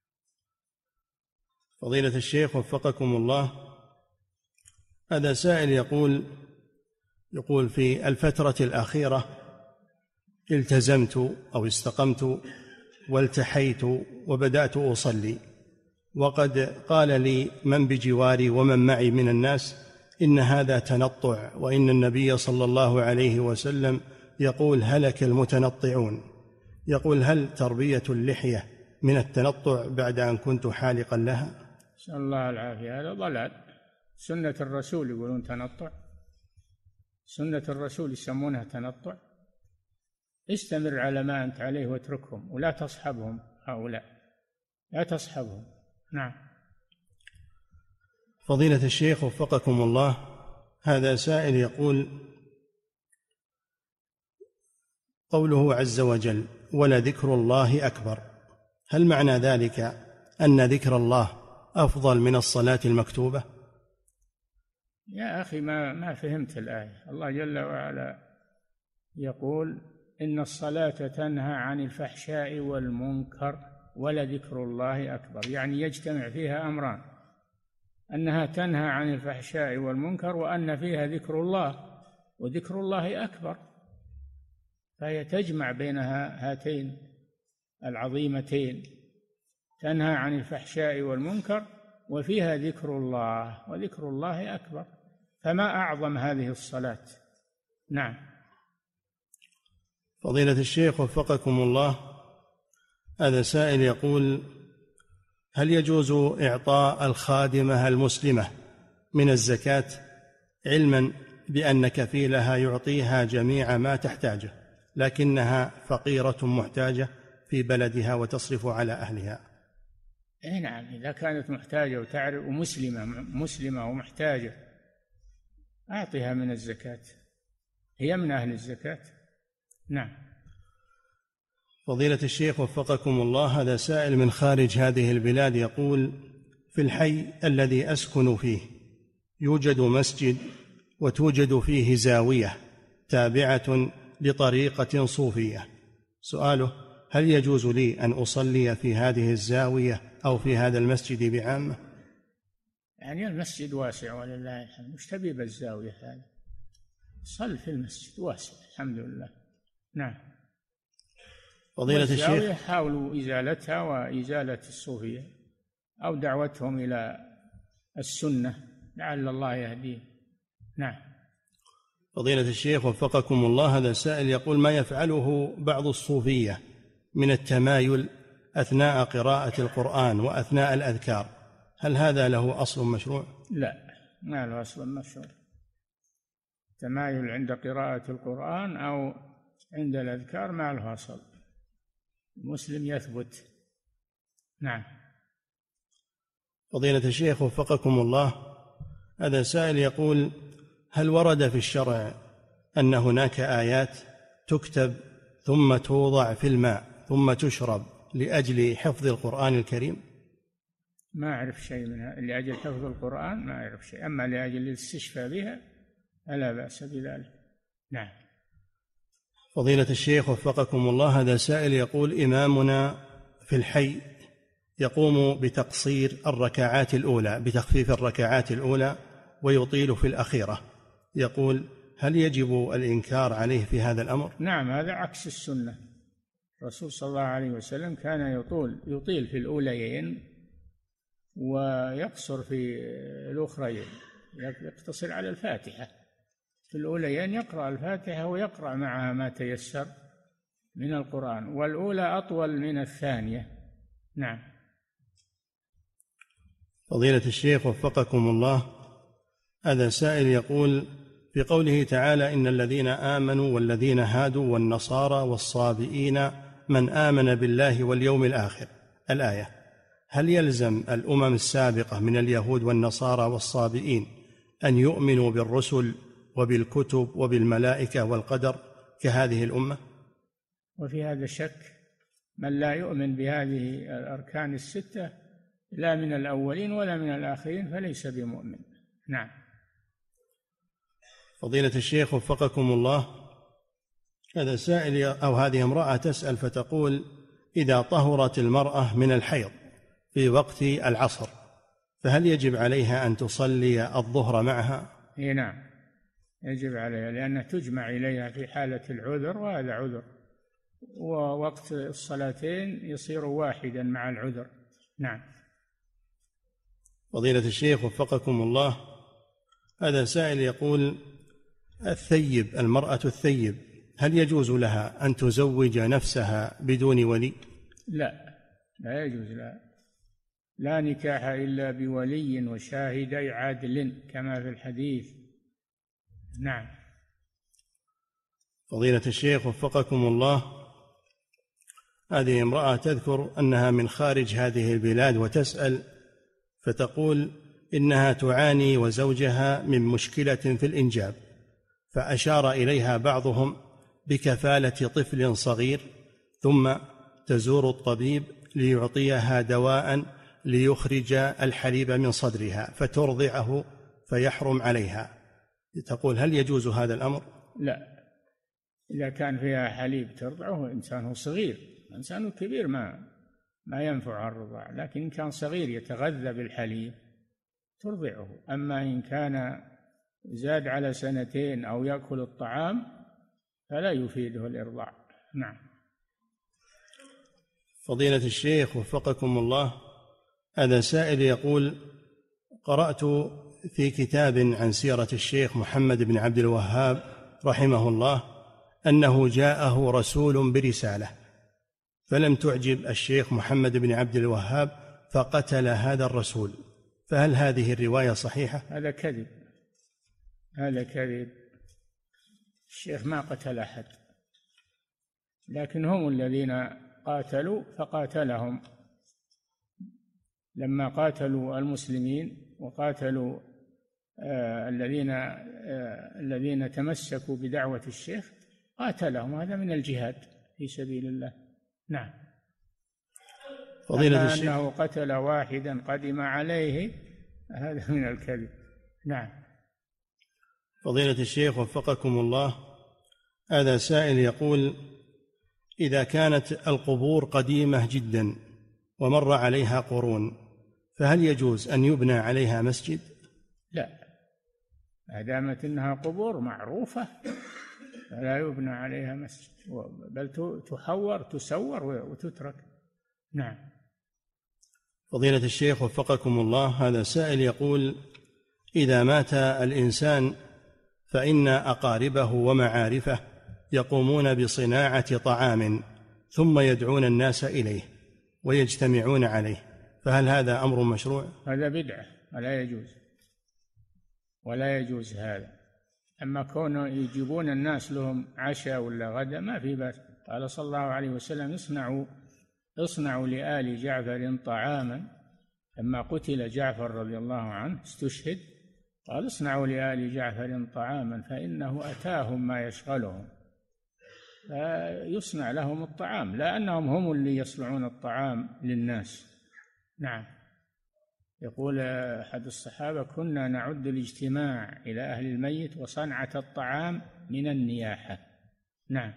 فضيلة الشيخ وفقكم الله، هذا سائل يقول في الفترة الأخيرة التزمت أو استقمت والتحيت وبدأت أصلي، وقد قال لي من بجواري ومن معي من الناس إن هذا تنطع، وإن النبي صلى الله عليه وسلم يقول: هلك المتنطعون. يقول: هل تربية اللحية من التنطع بعد أن كنت حالقا لها؟ نسأل الله العافية، هذا ضلال. سنة الرسول يقولون تنطع، سنة الرسول يسمونها تنطع. استمر على ما أنت عليه واتركهم، ولا تصحبهم هؤلاء، لا تصحبهم. نعم. فضيلة الشيخ وفقكم الله، هذا سائل يقول: قوله عز وجل: ولذكر الله أكبر، هل معنى ذلك أن ذكر الله أفضل من الصلاة المكتوبة؟ يا أخي ما فهمت الآية. الله جل وعلا يقول: إن الصلاة تنهى عن الفحشاء والمنكر ولذكر الله أكبر، يعني يجتمع فيها أمران: أنها تنهى عن الفحشاء والمنكر، وأن فيها ذكر الله، وذكر الله أكبر، فهي تجمع بين هاتين العظيمتين، تنهى عن الفحشاء والمنكر وفيها ذكر الله، وذكر الله أكبر، فما أعظم هذه الصلاة. نعم. فضيلة الشيخ وفقكم الله، هذا سائل يقول: هل يجوز إعطاء الخادمة المسلمة من الزكاة علما بأن كفيلها يعطيها جميع ما تحتاجه لكنها فقيرة محتاجة في بلدها وتصرف على أهلها؟ نعم، إذا كانت محتاجة وتعرف مسلمة ومحتاجة أعطها من الزكاة، هي من أهل الزكاة. نعم. فضيلة الشيخ وفقكم الله، هذا سائل من خارج هذه البلاد يقول: في الحي الذي أسكن فيه يوجد مسجد وتوجد فيه زاوية تابعة لطريقة صوفية. سؤاله: هل يجوز لي أن أصلي في هذه الزاوية أو في هذا المسجد بعامة؟ يعني المسجد واسع ولله الحمد، وش تبي بالزاوية هذه؟ صل في المسجد واسع الحمد لله. نعم. فضيلة الشيخ، حاولوا إزالتها وإزالة الصوفية أو دعوتهم إلى السنة لعل الله يهديه. نعم. فضيلة الشيخ وفقكم الله، هذا سائل يقول: ما يفعله بعض الصوفية من التمايل أثناء قراءة القرآن وأثناء الأذكار، هل هذا له أصل مشروع؟ لا، ما له أصل مشروع. التمايل عند قراءة القرآن أو عند الأذكار ما له أصل، المسلم يثبت. نعم. فضيلة الشيخ وفقكم الله، هذا سائل يقول: هل ورد في الشرع أن هناك آيات تكتب ثم توضع في الماء ثم تشرب لأجل حفظ القرآن الكريم؟ ما أعرف شيء منها. لأجل حفظ القرآن ما أعرف شيء، أما لأجل الاستشفاء بها فلا بأس بذلك. نعم. فضيلة الشيخ وفقكم الله، هذا سائل يقول: إمامنا في الحي يقوم بتقصير الركعات الأولى، بتخفيف الركعات الأولى ويطيل في الأخيرة، يقول: هل يجب الإنكار عليه في هذا الأمر؟ نعم، هذا عكس السنة. الرسول صلى الله عليه وسلم كان يطيل في الأوليين ويقصر في الأخرين، يقتصر على الفاتحة. في الأوليين يقرأ الفاتحة ويقرأ معها ما تيسر من القرآن، والأولى أطول من الثانية. نعم. فضيلة الشيخ وفقكم الله، هذا سائل يقول: في قوله تعالى: إن الذين آمنوا والذين هادوا والنصارى والصابئين من آمن بالله واليوم الآخر، الآية، هل يلزم الأمم السابقة من اليهود والنصارى والصابئين أن يؤمنوا بالرسل وبالكتب وبالملائكة والقدر كهذه الأمة؟ وفي هذا شك. من لا يؤمن بهذه الأركان الستة لا من الأولين ولا من الآخرين فليس بمؤمن. نعم. فضيلة الشيخ وفقكم الله، هذا سائل أو هذه امرأة تسأل فتقول: إذا طهرت المرأة من الحيض في وقت العصر فهل يجب عليها أن تصلي الظهر معها؟ نعم، يجب عليها، لأنها تجمع إليها في حالة العذر، وهذا عذر، ووقت الصلاتين يصير واحدا مع العذر. نعم. فضيلة الشيخ وفقكم الله، هذا سائل يقول: الثيب، المرأة الثيب، هل يجوز لها أن تزوج نفسها بدون ولي؟ لا، لا يجوز لها، لا نكاح إلا بولي وشاهدي عدل كما في الحديث. نعم. فضيلة الشيخ وفقكم الله، هذه امرأة تذكر أنها من خارج هذه البلاد وتسأل فتقول إنها تعاني وزوجها من مشكلة في الإنجاب، فأشار إليها بعضهم بكفالة طفل صغير، ثم تزور الطبيب ليعطيها دواء ليخرج الحليب من صدرها فترضعه فيحرم عليها. تقول: هل يجوز هذا الأمر؟ لا، إذا كان فيها حليب ترضعه إنسان صغير، إنسان كبير ما ينفع الرضاع، لكن إن كان صغير يتغذى بالحليب ترضعه. أما إن كان زاد على 2 أو يأكل الطعام فلا يفيده الإرضاع. نعم. فضيلة الشيخ وفقكم الله، هذا سائل يقول: قرأت في كتاب عن سيرة الشيخ محمد بن عبد الوهاب رحمه الله أنه جاءه رسول برسالة فلم تعجب الشيخ محمد بن عبد الوهاب فقتل هذا الرسول، فهل هذه الرواية صحيحة؟ هذا كذب، هذا كذب. الشيخ ما قتل أحد، لكن هم الذين قاتلوا فقاتلهم لما قاتلوا المسلمين وقاتلوا الذين تمسكوا بدعوة الشيخ، قاتلهم. هذا من الجهاد في سبيل الله. نعم. فضيلة الشيخ أنه قتل واحدا قدم عليه، هذا من الكذب. نعم. فضيلة الشيخ وفقكم الله، هذا سائل يقول: إذا كانت القبور قديمة جدا ومر عليها قرون، فهل يجوز أن يبنى عليها مسجد؟ لا، ما دامت إنها قبور معروفة فلا يبنى عليها مسجد، بل تحور تسور وتترك. نعم. فضيلة الشيخ وفقكم الله، هذا سائل يقول: إذا مات الإنسان فإن أقاربه ومعارفه يقومون بصناعة طعام ثم يدعون الناس إليه ويجتمعون عليه، فهل هذا أمر مشروع؟ هذا بدعة ولا يجوز، ولا يجوز هذا. أما كونه يجيبون الناس لهم عشاء ولا غدا ما في بأس. قال صلى الله عليه وسلم: اصنعوا لآل جعفر طعاما. لما قتل جعفر رضي الله عنه استشهد، قال: اصنعوا لآل جعفر طعاما فإنه أتاهم ما يشغلهم. فيصنع لهم الطعام، لا أنهم هم اللي يصنعون الطعام للناس. نعم. يقول أحد الصحابة: كنا نعد الاجتماع إلى أهل الميت وصنعة الطعام من النياحة. نعم.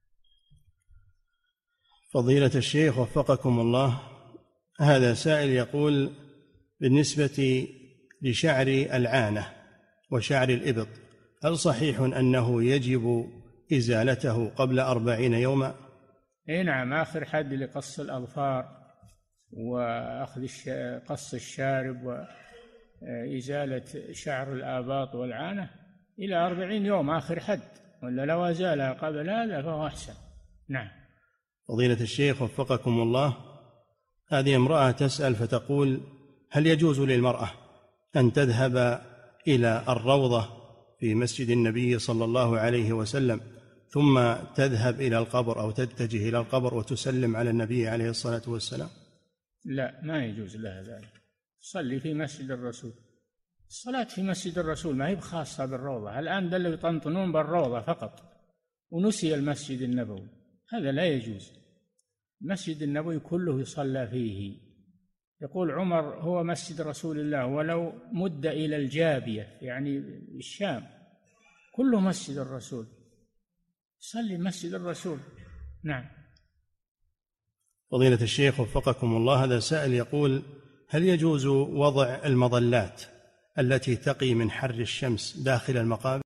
فضيلة الشيخ وفقكم الله، هذا سائل يقول: بالنسبة لشعر العانة وشعر الإبط، هل صحيح أنه يجب إزالته قبل 40 يوما؟ نعم. آخر حد لقص الأظفار وأخذ قص الشارب وإزالة شعر الآباط والعانة إلى 40 يوم آخر حد، ولا لو أزالها قبل هذا فهو أحسن. نعم. فضيلة الشيخ وفقكم الله، هذه امرأة تسأل فتقول: هل يجوز للمرأة أن تذهب إلى الروضة في مسجد النبي صلى الله عليه وسلم ثم تذهب إلى القبر أو تتجه إلى القبر وتسلم على النبي عليه الصلاة والسلام؟ لا، ما يجوز لها ذلك. صلي في مسجد الرسول. الصلاة في مسجد الرسول ما هي بخاصة بالروضة. الآن دلوا يطنطنون بالروضة فقط ونسي المسجد النبوي، هذا لا يجوز. المسجد النبوي كله يصلى فيه. يقول عمر: هو مسجد رسول الله ولو مد إلى الجابية، يعني الشام، كله مسجد الرسول، صلي مسجد الرسول. نعم. فضيلة الشيخ وفقكم الله، هذا سائل يقول: هل يجوز وضع المظلات التي تقي من حر الشمس داخل المقابر؟